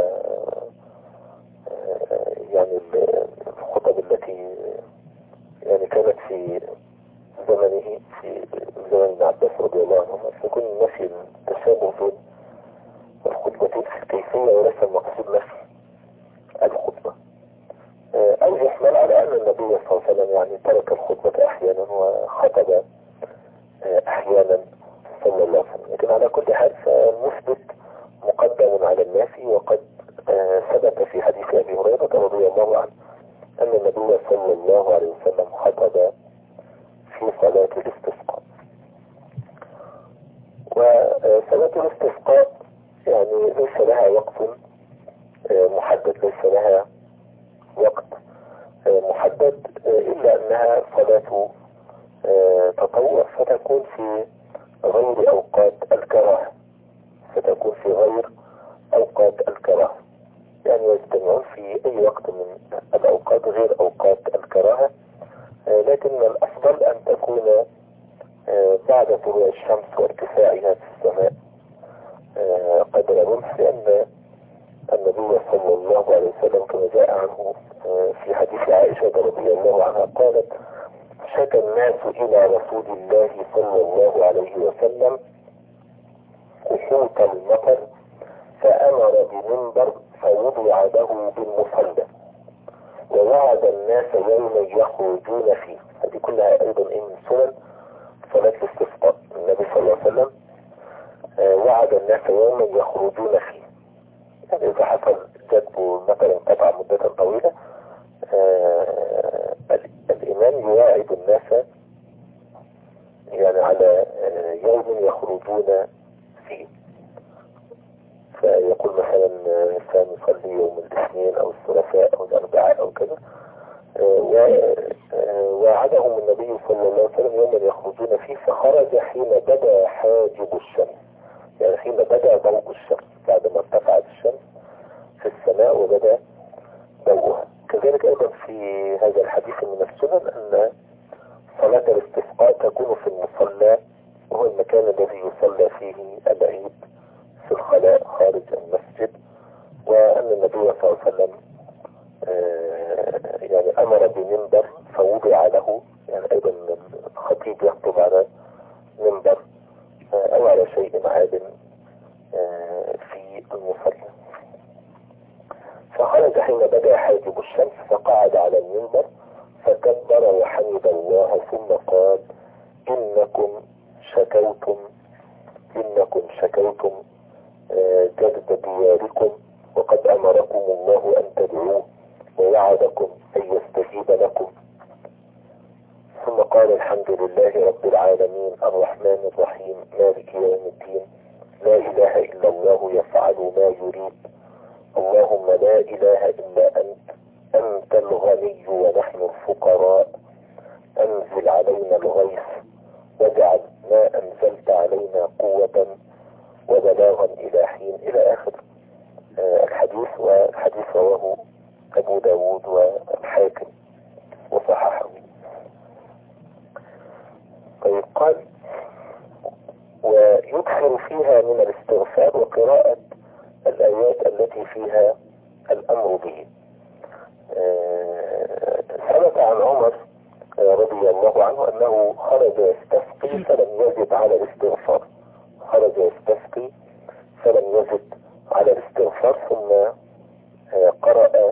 يعني الخطب التي يعني كانت في زمنه في زمن ابن عباس رضي الله عنه. فيكون نفي التشابه بين الخطبتين في الكيفية وليس المقصود نفي الخطبة. أو يحمل على أن النبي صلى الله عليه وسلم يعني ترك الخطبة أحيانا وخطب أحيانا صلى الله عليه وسلم. لكن على كل حال فالمثبت مقدم على النافي، وقد ثبت في حديث أبي هريرة رضي الله عنه أن النبي صلى الله عليه وسلم خطب في صلاة الاستسقاء. وصلاة الاستسقاء يعني ليس لها وقت محدد ليس لها وقت محدد إلا أنها صلاة تطوع، فتكون في غير أوقات الكراهة فتكون في غير أوقات الكراهة يعني يجتمعون في أي وقت من الأوقات غير أوقات الكراهة. لكن الأفضل أن تكون بعد طلوع الشمس وارتفاعها في السماء قدر رمح، لأن النبي صلى الله عليه وسلم كما جاء عنه في حديث عائشة رضي الله عنها قالت: شكى الناس إلى رسول الله صلى الله عليه وسلم خشوط المطر فأمر بمنبر فوضع له بالمصلى ووعد الناس يوما يخرجون فيه. هذه كلها أيضا من سنن صلاة الاستسقاء. النبي صلى الله عليه وسلم وعد الناس يوما يخرجون فيه، يعني إذا حصل جدب مثلا انقطع مدة طويلة الإمام يواعد الناس يعني على يوم يخرجون فيه، فيعني أو كذا. ووعدهم النبي صلى الله عليه وسلم يوما يخرجون فيه، فخرج حين بدا حاجب الشمس، يعني حين بدا ضوء الشمس، بعد ما ارتفعت الشمس في السماء وبدا ضوءها. كذلك أيضا في هذا الحديث من السنن أن صلاة الاستسقاء تكون في المصلى، وهو المكان الذي يصلى فيه العيد في الخلاء خارج المسجد، وأن النبي صلى الله عليه وسلم يعني أمر بمنبر فوضع له، يعني أيضا الخطيب يخطب على منبر أو على شيء عال في المصلى. فخرج حين بدا حاجب الشمس فقعد على المنبر فكبر وحمد الله ثم قال: إنكم شكوتم إنكم شكوتم جذب دياركم، وقد أمركم الله أن تدعوه ووعدكم أن يستجيب لكم. ثم قال: الحمد لله رب العالمين الرحمن الرحيم مالك يوم الدين، لا إله إلا الله يفعل ما يريد، اللهم لا إله إلا أنت، أنت الغني ونحن الفقراء، أنزل علينا الغيث واجعل ما أنزلت علينا قوة وبلاغا إلى حين، إلى آخر الحديث. والحديث رواه أبو داود والحاكم وصححه. طيب، قال: ويكثر فيها من الاستغفار وقراءة الآيات التي فيها الأمر به. ثبت عن عمر رضي الله عنه أنه خرج يستسقي فلم يزد على الاستغفار، خرج يستسقي فلم يزد على الاستغفار، ثم قرأ،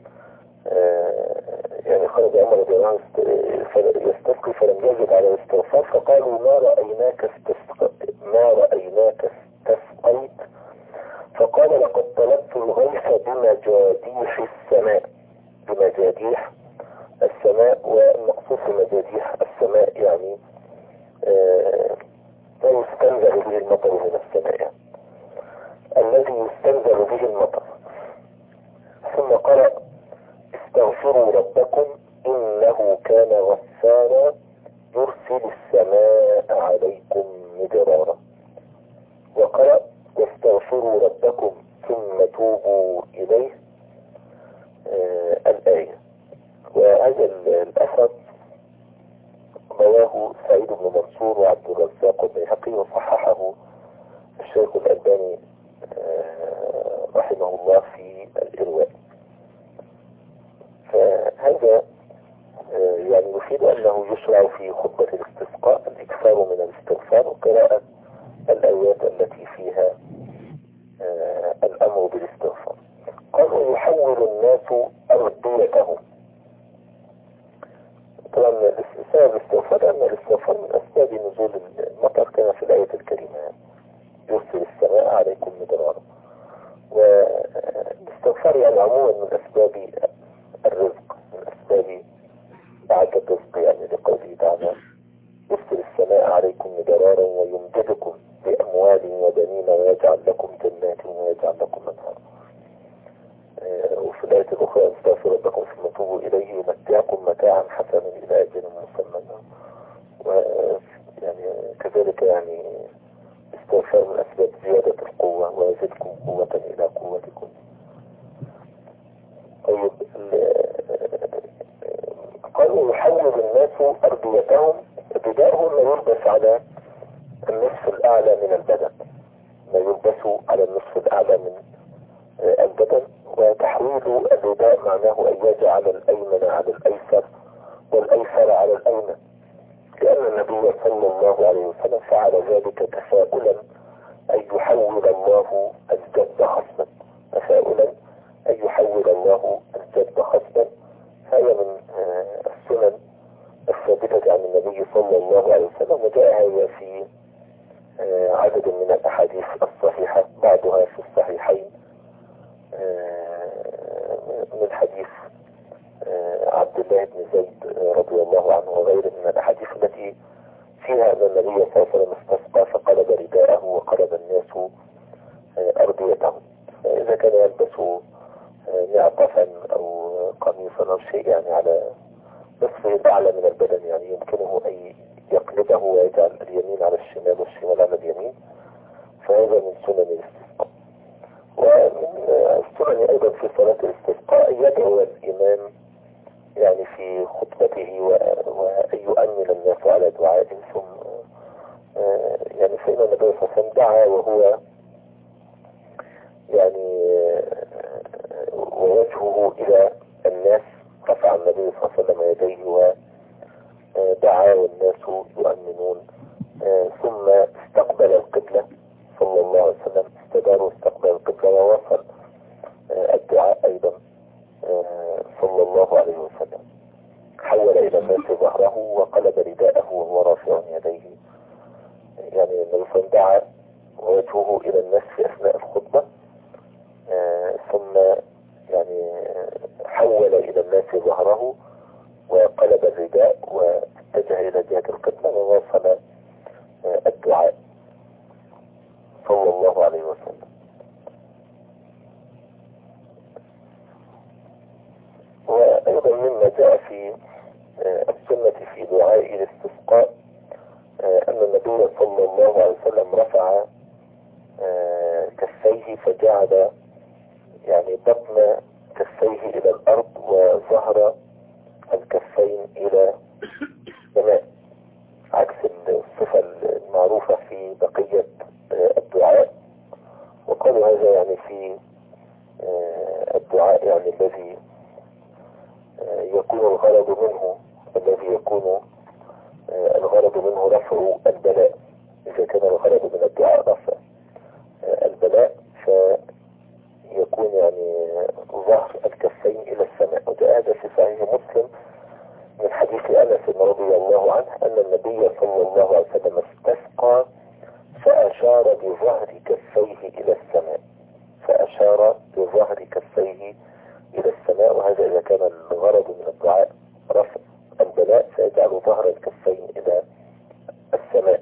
يعني خرج عمر رضي الله عنه يستسقي فلم يزد على الاستغفار، فقالوا: ما رأيناك ما رأيناك استسقيت، فقال: لقد طلبت الغيث بمجاديح السماء. بمجاديح السماء، والمقصود بمجاديح السماء يعني ما يستنزل به المطر من السماء، يعني الذي يستنزل به المطر. ثم قرأ: استغفروا ربكم إنه كان غفارا يرسل السماء عليكم مدرارا. وقرأ: واستغفروا ربكم ثم توبوا إليه، آه الآية. وهذا الأثر رواه سعيد بن منصور وعبد الرزاق والبيهقي، وصححه الشيخ الألباني آه رحمه الله في الإرواء. فهذا آه يعني يفيد أنه يشرع في خطبة الاستسقاء الإكثار من الاستغفار وقراءة الآيات التي فيها آه الأمر بالاستغفار. قال: ويحول الناس أرضيتهم. طبعا سبب الاستغفار أن الاستغفار من أسباب نزول المطر، كما في الآية الكريمة: يرسل السماء عليكم مدرارا. والاستغفار يعني عموما من أسباب الرزق، من أسباب بعد الرزق، يعني لقوله تعالى: يرسل السماء عليكم مدرارا ويمددكم بأموال وبنين ويجعل لكم جنات ويجعل لكم أنهارا. وفي الآية الأخرى: استغفروا ربكم ثم توبوا إليه يمتعكم متاعا حسنا إلى أجل مسمى. ويعني كذلك يعني استغفار من أسباب زيادة القوة ويزدكم قوة إلى قوتكم. طيب، قالوا: يحول الناس أرضيتهم. رداءهم ما يلبس على النصف الأعلى من البدن، ما يلبس على النصف الأعلى من البدن. وتحويل الرداء معناه أن يجعل الأيمن على الأيسر والأيسر على الأيمن، لأن النبي صلى الله عليه وسلم فعل ذلك تفاؤلا أن يحول الله الجد خصما، تفاؤلا أن يحول الله الجد خصما. هذا من السنن الثابتة عن النبي صلى الله عليه وسلم، وجاء هذا في عدد من الأحاديث الصحيحة، بعضها في الصحيحين من حديث عبد الله بن زيد رضي الله عنه وغيره من الأحاديث التي فيها أن النبي صلى الله عليه وسلم استسقى فقلب رداءه وقلب الناس أرضيتهم. فإذا كان يلبس معطفا أو قميصا أو شيء يعني على نصفه الأعلى من البدن، يعني يمكنه أن يقلبه ويجعل اليمين على الشمال والشمال على اليمين، فهذا من سنن الاستسقاء. ومن السنن أيضا في صلاة الاستسقاء أن يدعو الإمام يعني في خطبته وأن يؤمن الناس على دعائه. ثم يعني فإن النبي صلى الله عليه وسلم دعا وهو يعني ووجهه إلى الناس، رفع النبي صلى الله عليه وسلم يديه ودعا والناس يؤمنون، ثم استقبل القبلة صلى الله عليه وسلم، استدار واستقبل القبلة ووصل الدعاء أيضا صلى الله عليه وسلم. حول إلى الناس ظهره وقلب رداءه وهو رافع يديه، يعني النبي صلى الله عليه وسلم دعا ووجهه إلى الناس في أثناء الخطبة، ثم يعني حول إلى الناس ظهره وقلب الرداء واتجه إلى جهة القبلة وواصل الدعاء صلى الله عليه وسلم. وأيضا مما جاء في السنة في دعاء الاستسقاء أن النبي صلى الله عليه وسلم رفع كفيه فجعل يعني بطن كفيه إلى الأرض وظهر الكفين إلى السماء، عكس الصفة المعروفة في بقية الدعاء. وقالوا هذا يعني في الدعاء يعني الذي يكون الغرض منه الذي يكون الغرض منه رفع البلاء. إذا كان الغرض من الدعاء رفع البلاء فيكون يعني ظهر الكفين إلى السماء. وجاء هذا في صحيح مسلم من حديث أنس رضي الله عنه أن النبي صلى الله عليه وسلم استسقى فأشار بظهر كفيه إلى السماء، فأشار بظهر كفيه إلى السماء. وهذا إذا كان الغرض من الدعاء رفع البلاء فيجعل ظهر الكفين إلى السماء.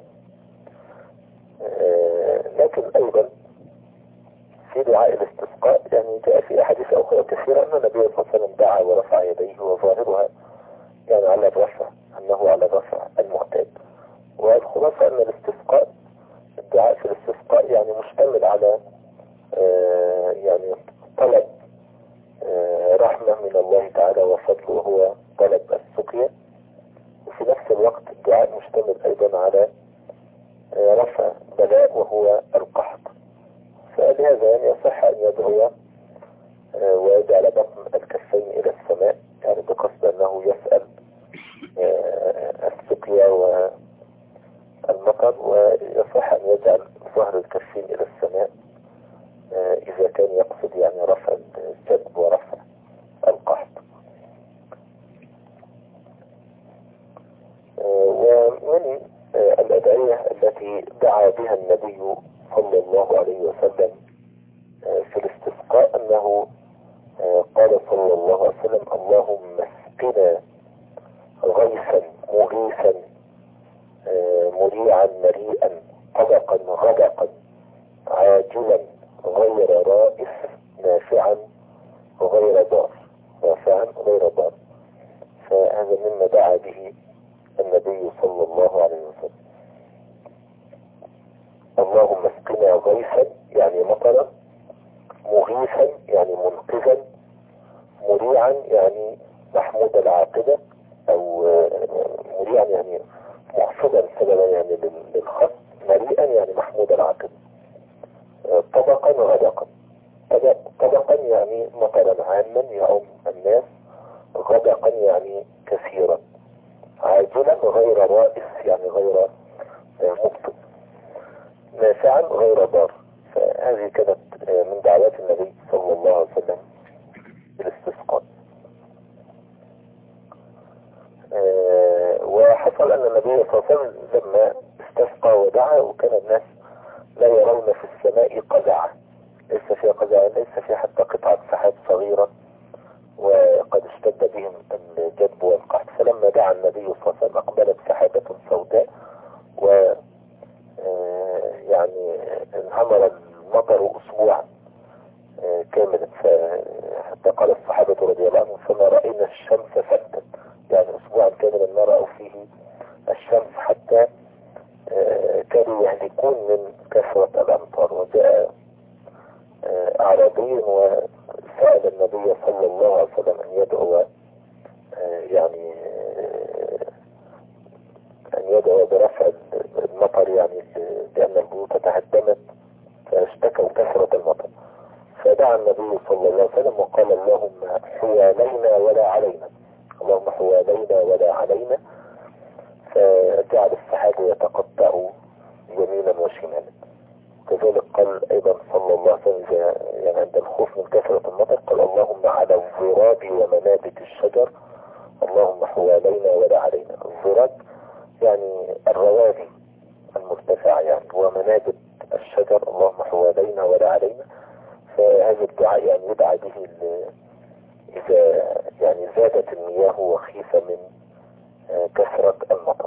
لكن أيضا في دعاء الاستسقاء يعني جاء في أحاديث أخرى كثيرة أن النبي صلى الله عليه وسلم دعا ورفع يديه وظاهرها يعني على الرفع، أنه على الرفع المعتاد. والخلاصة أن الاستسقاء الدعاء في الاستسقاء يعني مشتمل على يعني طلب رحمة من الله تعالى وفضله وهو طلب السقيا، وفي نفس الوقت الدعاء مشتمل أيضا على رفع بلاء وهو القحط. فلهذا يعني يصح أن يدعو ويجعل بطن الكفين إلى السماء، يعني بقصد أنه يسأل السقيا والمطر، ويصح أن يجعل ظهر الكفين إلى السماء إذا كان يقصد يعني رفع الجدب ورفع القحط. ومن الأدعية التي دعا بها النبي صلى الله عليه وسلم في الاستسقاء أنه قال صلى الله عليه وسلم: اللهم اسقنا غيثا مغيثا مريعا مريئا طبقا غدقا عاجلا غير رائف نافعا غير ضار نافعا غير ضار. فهذا مما دعا به النبي صلى الله عليه وسلم. اللهم اسقنا غيثا يعني مطرا، مغيثا يعني منقذا، مريعا يعني محمود العاقبة أو مريعا يعني محفظا سببا يعني للخص، مريئا يعني محمود العاقبة، طبقا غدقا. طبقا يعني مطرا عاما يعم الناس، غدقا يعني كثيرا، عاجلا غير رائس يعني غير مبطئ، نافعا غير ضار. فهذه كانت من دعوات النبي صلى الله عليه وسلم بالاستسقاء. وحصل أن النبي صلى الله عليه وسلم لما استسقى ودعا وكان الناس لا يرون في السماء قزعة، ليس فيها قزعة، ليس فيها حتى قطعة سحاب صغيرة، وقد اشتد بهم الجدب والقحط. فلما دعا النبي صلى الله عليه وسلم أقبلت سحابة سوداء و يعني انهمر المطر أسبوعا كاملا. حتى قال الصحابة رضي الله عنهم فما رأينا الشمس فتا، يعني أسبوعا كاملا ما رأوا فيه الشمس حتى كانوا يهلكون من كثرة الأمطار. وجاء أعرابي وسأل النبي صلى الله عليه وسلم أن يدعو يعني أن يدعو برفع المطر، يعني لأن البيوت تهدمت فاشتكوا كثرة المطر. فدعا النبي صلى الله عليه وسلم وقال اللهم حوالينا ولا علينا، اللهم حوالينا ولا علينا. فجعل السحاب يتقطع يمينا وشمالا. كذلك قال ايضا صلى الله عليه وسلم يعني عند الخوف من كثرة المطر قال اللهم على الضراب ومنابت الشجر اللهم حوالينا ولا علينا. الضراب يعني الروابي المرتفعة يعني، ومنابت الشجر اللهم حوالينا ولا علينا. فهذا الدعاء يعني يدعى به إذا يعني زادت المياه وخيف من كثرة المطر.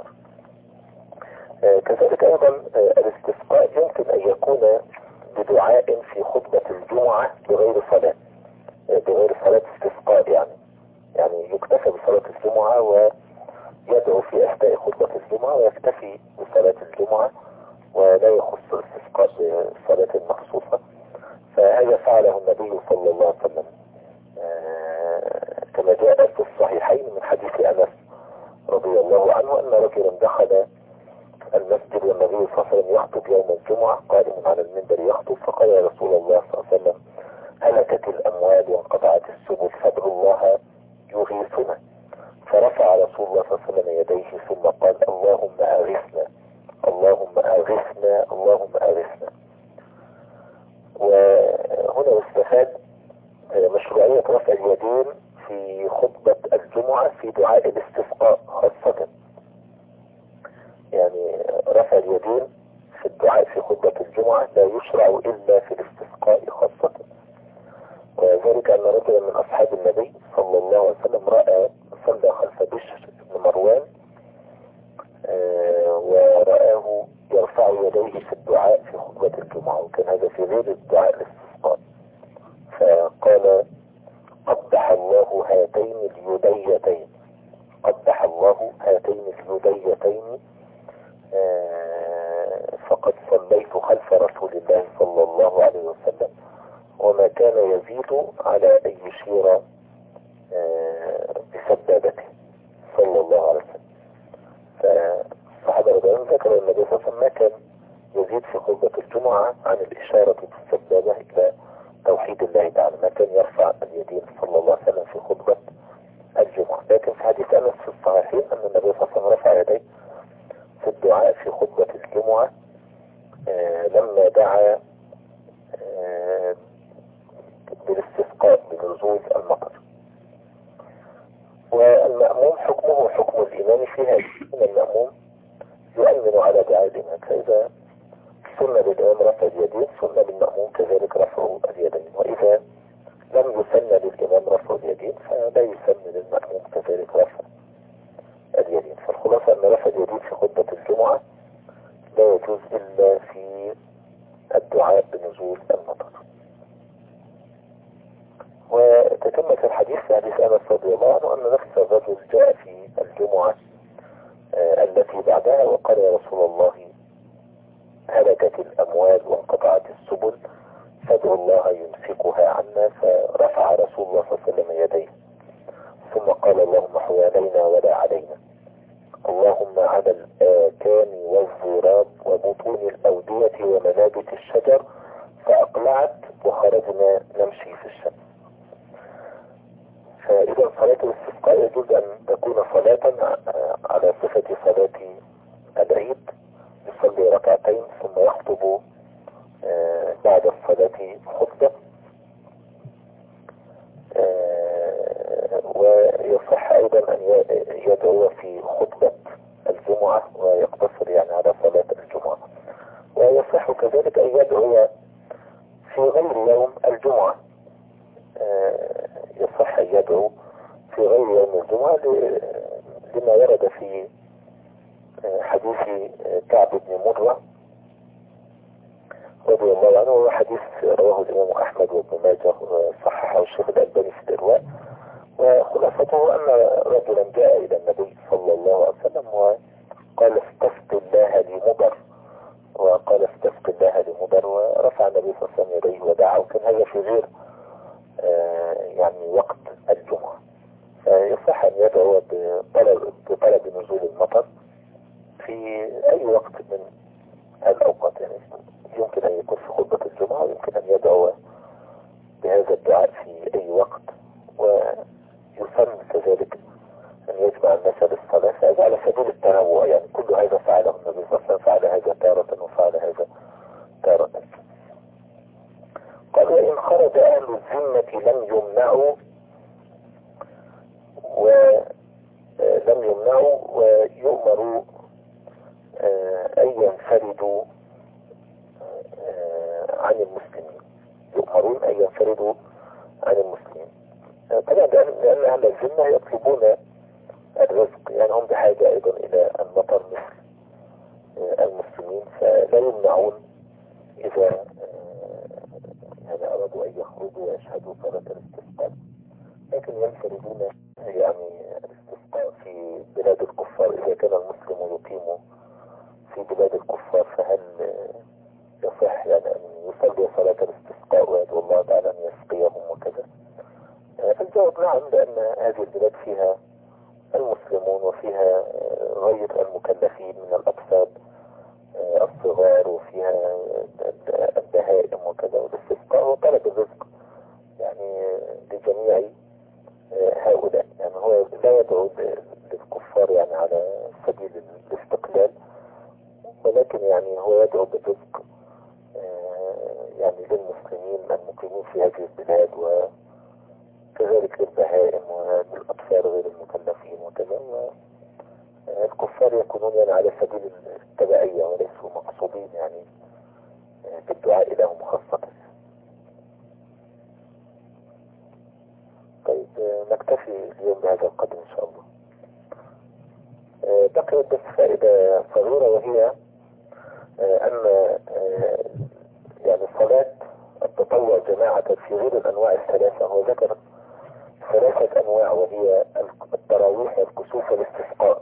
كذلك أيضا الاستسقاء يمكن أن يكون بدعاء في خطبة الجمعة بغير صلاة، بغير صلاة استسقاء يعني يعني يكتفى بصلاة الجمعة ويدعو في أثناء خطبة الجمعة ويكتفي بصلاة الجمعة ولا يخص الاستسقاء بصلاة مخصوصة. فهذا فعله النبي صلى الله عليه وسلم كما جاء في الصحيحين من حديث أنس رضي الله عنه أن رجلا دخل المسجد والنبي صلى الله عليه وسلم يخطب يوم الجمعة قائم على المنبر يخطب، فقال يا رسول الله صلى الله عليه وسلم هلكت الأموال وانقطعت السبل فادعوا الله يغيثنا. فرفع رسول الله صلى الله عليه وسلم يديه ثم قال اللهم أغثنا اللهم أغثنا اللهم أغثنا. وهنا استفاد مشروعية رفع اليدين في خطبة الجمعة في دعاء الاستسقاء خاصة، يعني رفع اليدين في الدعاء في خطبة الجمعة لا يشرع إلا في الاستسقاء خاصة. وذلك أن رجلا من أصحاب النبي صلى الله عليه وسلم رأى صلى خلف بشر بن مروان ورآه يرفع يديه في الدعاء في خطبة الجمعة، وكان هذا في غير الدعاء الاستسقاء. فقال قبح الله هاتين اليديتين قبح الله هاتين اليديتين فقد صليت خلف رسول الله صلى الله عليه وسلم وما كان يزيد على أن يشير بسبابته صلى الله عليه وسلم. فالصحابة رضي الله عنهم ذكروا النبي صلى الله عليه وسلم ما كان يزيد في خطبة الجمعة عن الإشارة بالسبابة إلى توحيد الله تعالى، ما كان يرفع اليدين صلى الله عليه وسلم في خطبة الجمعة. لكن في حديث أنس في الصحيحين أن النبي صلى الله عليه وسلم رفع يديه في الدعاء في خطبة الجمعة آه لما دعا آه بالاستسقاء بنزول المطر. والمأموم حكمه حكم الإمام في هذا، إن المأموم يؤمن على دعاء الإمام، فإذا سنة للإمام رفع اليدين سنة للمأموم كذلك رفع اليدين، وإذا لم يسن للإمام رفع اليدين فلا يسن للمأموم كذلك رفع اليدين. فالخلاصة أن رفع اليدين في خطبة الجمعة لا يجوز إلا في الدعاء بنزول المطر. وتتمة الحديث في حديث أنس رضي الله عنه أن نفس الرجل جاء في الجمعة آه التي بعدها وقال يا رسول الله هلكت الأموال وانقطعت السبل فادعوا الله يمسكها عنا. فرفع رسول الله صلى الله عليه وسلم يديه ثم قال اللهم حوالينا ولا علينا، اللهم على الآكام والزراب وبطون الأودية ومنابت الشجر فأقلعت وخرجنا نمشي في الشمس. فإذا صلاة الاستسقاء يجوز أن تكون صلاة على صفة صلاة العيد، يصلي ركعتين ثم يخطب بعد الصلاة خطبة. ويصح أيضا أن يدعو في خطبة الجمعة ويقتصر يعني على صلاة الجمعة. ويصح كذلك أن يدعو في غير يوم الجمعة، يصح أن يدعو في غير يوم الجمعة لما ورد في حديث كعب بن مرة رضي الله عنه، وهو حديث رواه الإمام أحمد وابن ماجه وكان هذا في غير آه يعني وقت الجمعة، فيصح أن يدعو بطلب, بطلب نزول المطر في أي وقت من الأوقات. يعني يمكن أن يكون في خطبة الجمعة، ويمكن أن يدعو بهذا الدعاء في أي وقت، ويسن كذلك أن يجمع الناس للصلاة، فهذا على سبيل التنوع. يعني كل هذا فعله النبي صلى الله عليه وسلم، فعل هذا تارة وفعل هذا تارة. قال وإن خرج أهل الذمة لم يمنعوا ولم يمنعوا ويؤمروا أن ينفردوا عن المسلمين، يؤمرون أن ينفردوا عن المسلمين. طبعا لأن أهل الذمة يطلبون الرزق، يعني هم بحاجة أيضا إلى المطر مثل المسلمين، فلا يمنعون إذا يعني أرادوا أن يخرجوا ويشهدوا صلاة الاستسقاء، لكن ينفردون يعني الاستسقاء في بلاد الكفار. إذا كان المسلم يقيم في بلاد الكفار فهل يصح يعني أن يصلي صلاة الاستسقاء ويدعو الله تعالى أن يسقيهم وكذا؟ الجواب نعم، لأن هذه البلاد فيها المسلمون وفيها غير المكلفين من الأطفال الصغار، وفيها البهائم وكذا، والاستسقاء هو طلب الرزق يعني لجميع هؤلاء. يعني هو لا يدعو للكفار يعني على سبيل الاستقلال، ولكن يعني هو يدعو بالرزق يعني للمسلمين المقيمين في هذه البلاد، وكذلك للبهائم وللأطفال غير المكلفين وكذا. الكفار يكونون يعني على سبيل التبعية وليسوا مقصودين يعني بالدعاء لهم خاصة. طيب نكتفي اليوم بهذا القدر إن شاء الله. بقيت بس فائدة صغيرة، وهي أن يعني صلاة التطوع جماعة في غير الأنواع الثلاثة، هو ذكر ثلاثة أنواع، وهي التراويح والكسوف والاستسقاء.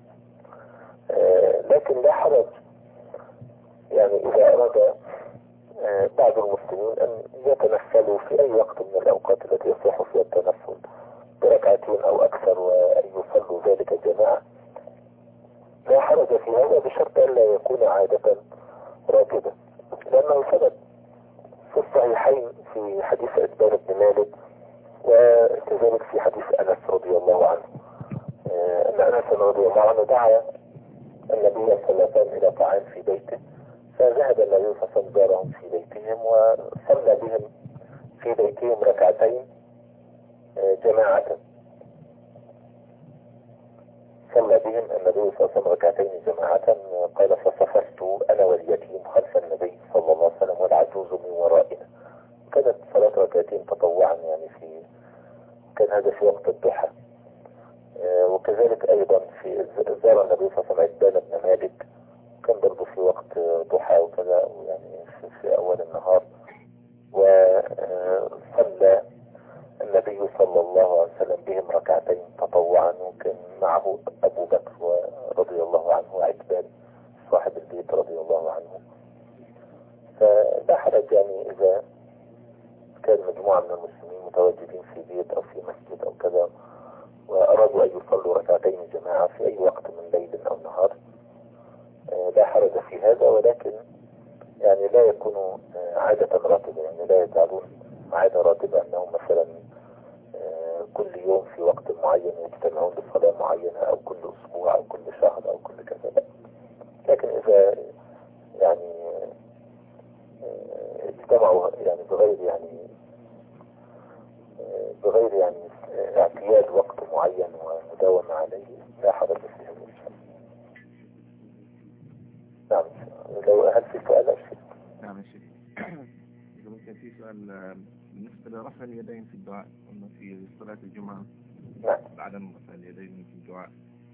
لكن لا حرج يعني إذا أراد بعض المسلمين أن يتنفلوا في أي وقت من الأوقات التي يصح فيها التنفل بركعتين أو أكثر، وأن يصلوا ذلك جماعة، لا حرج في هذا، بشرط أن لا يكون عادة راتبة، لأنه ثبت في الصحيحين في حديث عتبان بن مالك، وكذلك في حديث أنس رضي الله عنه، أن أنس رضي الله عنه دعا النبي صلى الله عليه وسلم إلى طعام في بيته، فذهب النبي صلى الله عليه وسلم زارهم في بيتهم وصلى بهم في بيتهم ركعتين جماعة. صلى بهم النبي صلى الله عليه وسلم ركعتين جماعة. قال فصففت أنا واليتيم خلف النبي صلى الله عليه وسلم والعجوز من ورائنا. كانت صلاة ركعتين تطوعا يعني في كان هذا في وقت الضحى. وكذلك أيضا في زار النبي صلى الله عليه وسلم عتبان بن مالك، كان برضه في وقت ضحى وكذا، يعني في, في أول النهار. وصلى النبي صلى الله عليه وسلم بهم ركعتين تطوعا، وكان معه أبو بكر رضي الله عنه وعتبان صاحب البيت رضي الله عنه. فلا حرج يعني إذا كان مجموعة من المسلمين متواجدين في بيت أو في مسجد أو كذا، وأرادوا أن يصلوا ركعتين جماعة في أي وقت من ليل أو نهار، لا حرج في هذا، ولكن يعني لا يكون عادة راتبة، يعني لا يجعلون عادة راتبة أنهم مثلا كل يوم في وقت معين يجتمعون لصلاة معينة، أو كل أسبوع أو كل شهر أو كل كذا. لكن إذا يعني اجتمعوا يعني بغير يعني بغير يعني اعتياد وقت معين ومداومة عليه، لا حرج في هذا الشيء. نعم. لو هل في سؤال أو شيء؟ نعم يا شيخ. إذا ممكن في سؤال بالنسبة لرفع اليدين في الدعاء، قلنا في صلاة الجمعة نعم. بعدم رفع اليدين في الدعاء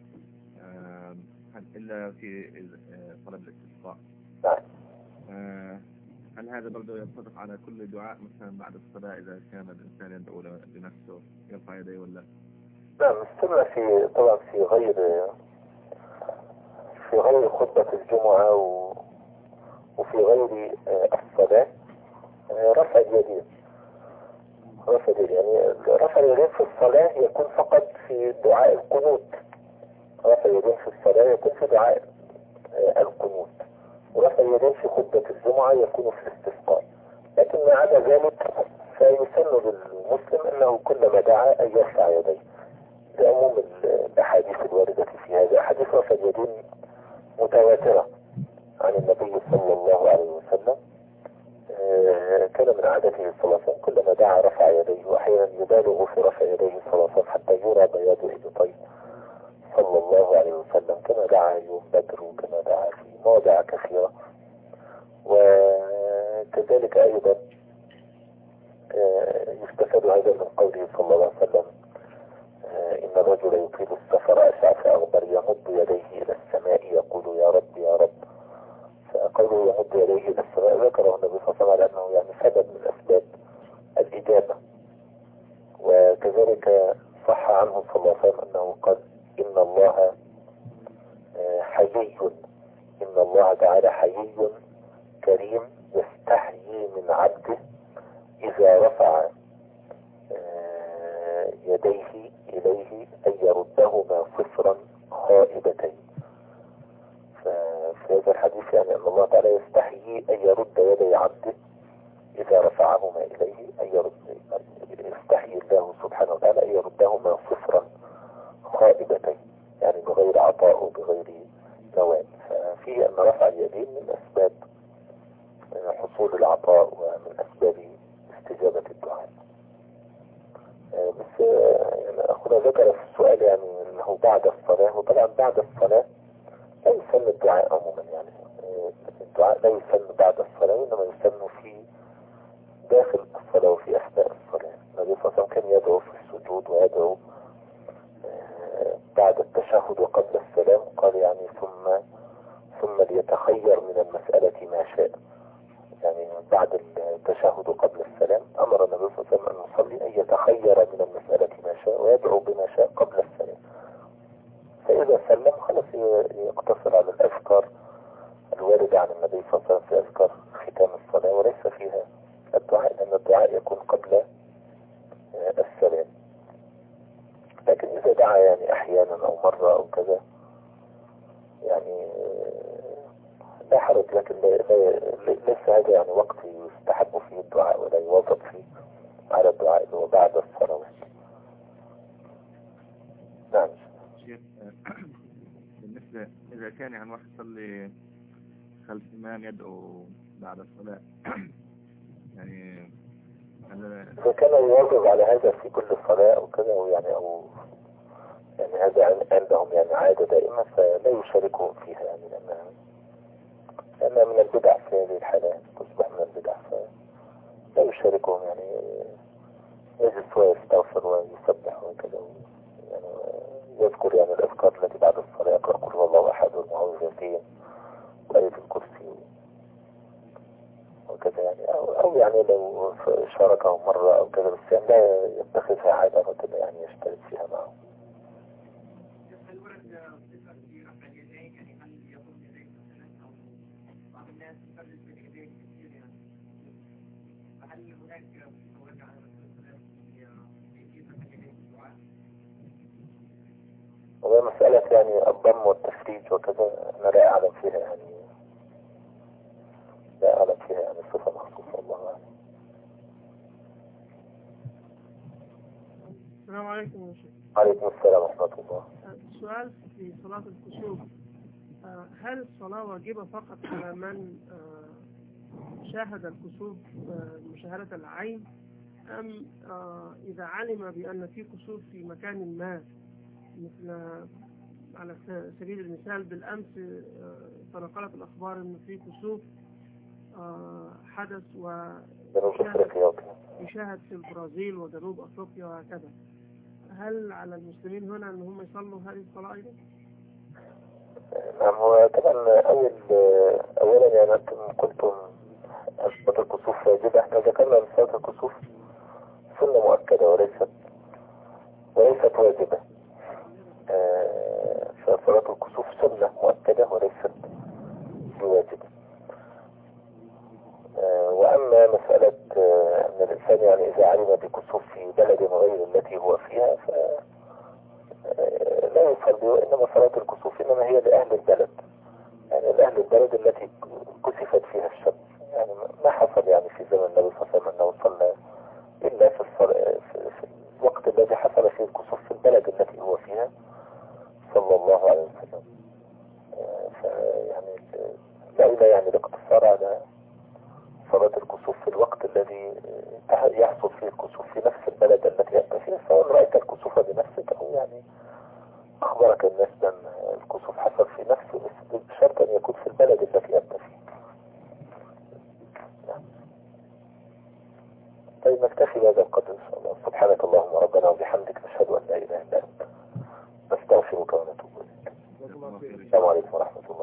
هل إلا في طلب الاستسقاء؟ نعم. هل هذا برضه ينطبق على كل دعاء مثلا بعد الصلاة إذا كان الإنسان يدعو لنفسه يرفع يديه ولا؟ نعم. السنة في طبعا في غير في غير خطبة الجمعة و... وفي غير الصلاة رفع اليدين. رفع اليدين يعني رفع اليدين في الصلاة يكون فقط في دعاء القنوت. رفع اليدين في الصلاة يكون في دعاء القنوت، ورفع اليدين في خطبة الجمعة يكون في الاستسقاء. لكن ما عدا ذلك فيسن للمسلم أنه كلما دعا أن يرفع يديه لعموم الأحاديث الواردة في هذا. أحاديث رفع اليدين متواترة عن النبي صلى الله عليه وسلم. كان من عادته صلى الله عليه وسلم كلما دعا رفع يديه، وأحيانا يبالغ في رفع يديه صلى الله عليه وسلم حتى يرى بياض إبطيه صلى الله عليه وسلم، كما دعا يوم بدر وكما دعا في مواضع كثيرة. وكذلك أيضا يستفاد هذا من قوله صلى الله عليه وسلم إن الرجل يطيل السفر أشعث أغبر يمد يديه إلى السماء يقول يا رب يا رب. فقوله يمد يديه إلى السماء ذكره النبي صلى الله عليه وسلم أنه يعني سبب من أسباب الإجابة. وكذلك صح عنه صلى الله عليه وسلم أنه قال إن الله حيي، إن الله تعالى حيي كريم يستحيي من عبده إذا رفع يديه إليه أن يردهما صفرا خائبتين. ففي هذا الحديث يعني أن الله تعالى يستحيي أن يرد يدي عبده إذا رفعهما إليه، أن يرد يستحيي الله سبحانه وتعالى أن يردهما صفرا خائبتين، يعني بغير عطاء وبغير ثواب. ففيه أن رفع اليدين من أسباب حصول العطاء ومن أسباب استجابة الدعاء. بس يعني أخونا ذكر في السؤال يعني أنه بعد الصلاة، وطبعا بعد الصلاة لا يسن الدعاء عموما، يعني الدعاء لا يسن بعد الصلاة، وإنما يسن في داخل الصلاة وفي أثناء الصلاة. النبي صلى الله عليه وسلم كان يدعو في السجود ويدعو بعد التشهد وقبل السلام، قال يعني ثم ثم ليتخير من المسألة ما شاء. يعني بعد التشهد وقبل السلام أمر النبي صلى الله عليه وسلم أن يصلي أن يتخير من المسألة ما شاء ويدعو بما شاء قبل السلام. فإذا سلم خلص يقتصر على الأذكار الواردة عن النبي صلى الله عليه وسلم في أذكار ختام الصلاة، وليس فيها الدعاء، لأن الدعاء يكون قبل السلام. لكن إذا دعا يعني أحيانا أو مرة أو كذا يعني لا حرج، لكن ليس هذا يعني وقت يستحب فيه الدعاء ولا يواظب فيه على الدعاء اللي هو بعد الصلوات. نعم. شيخ بالنسبة إذا كان يعني واحد يصلي خلف إمام يدعو بعد الصلاة يعني إذا كان يواظب على هذا في كل صلاة أو كذا يعني أو يعني هذا عندهم يعني عادة دائمة فلا يشاركهم فيها، يعني لأنها لأنها من البدع في هذه الحالة، تصبح من البدع فلا يشاركهم، يعني يجلس ويستغفر ويسبح وكذا، يعني يذكر يعني الأذكار التي بعد الصلاة، يقرأ قل هو الله أحد والمعوذتين وآية الكرسي وكذا يعني، أو, أو يعني لو شاركهم مرة أو كذا، بس يعني لا يتخذها عادة وكذا يعني يشترك فيها معه. هل ورد صفة في رفع اليدين، يعني هل يضم يديه مثلا أو بعض الناس يفرد بين يديه كثير يعني، فهل هناك ورد على رسول الله في رفع اليدين في الدعاء؟ وهي مسألة يعني الضم والتفريج وكذا أنا لا أعلم فيها، يعني لا أعلم فيها يعني صفة مخصوصة، الله أعلم. السلام عليكم يا شيخ. عليكم السلام ورحمة الله. السؤال في صلاة الكسوف، هل الصلاة واجبة فقط على من شاهد الكسوف مشاهدة العين، أم إذا علم بأن في كسوف في مكان ما، مثل على سبيل المثال بالأمس تنقلت الأخبار أن في كسوف حدث ويشاهد في البرازيل وجنوب أفريقيا وهكذا، هل على المسلمين هنا أن هم يصلوا هذه الصلاة أيضا؟ نعم، هو طبعا أول أولا يعني أنتم قلتم صلاة الكسوف واجبة، احنا ذكرنا أن صلاة الكسوف سنة مؤكدة وليست وليست واجبة. آه فصلاة الكسوف سنة مؤكدة وليست بواجبة. آه أما مسألة أن الإنسان يعني إذا علم بكسوف في بلد غير التي هو فيها ف لا يصلي، وإنما صلاة الكسوف إنما هي لأهل البلد، يعني لأهل البلد التي كسفت فيها الشمس. يعني ما حصل يعني في زمن النبي صلى الله عليه وسلم أنه صلى إلا في, في, في الوقت الذي حصل فيه الكسوف في البلد التي هو فيها صلى الله عليه وسلم. فيعني لولا يعني الاقتصار على صلاة الكسوف في الوقت الذي يحصل فيه الكسوف في نفس البلد التي أنت فيها، سواء رأيت الكسوف بنفسك أو يعني أخبرك الناس بأن الكسوف حصل في نفسه، بشرط أن يكون في البلد التي أنت فيه. طيب نكتفي بهذا القدر إن شاء الله. سبحانك اللهم ربنا وبحمدك نشهد أن لا إله إلا أنت نستغفرك ونتوب إليك. السلام عليكم ورحمة الله.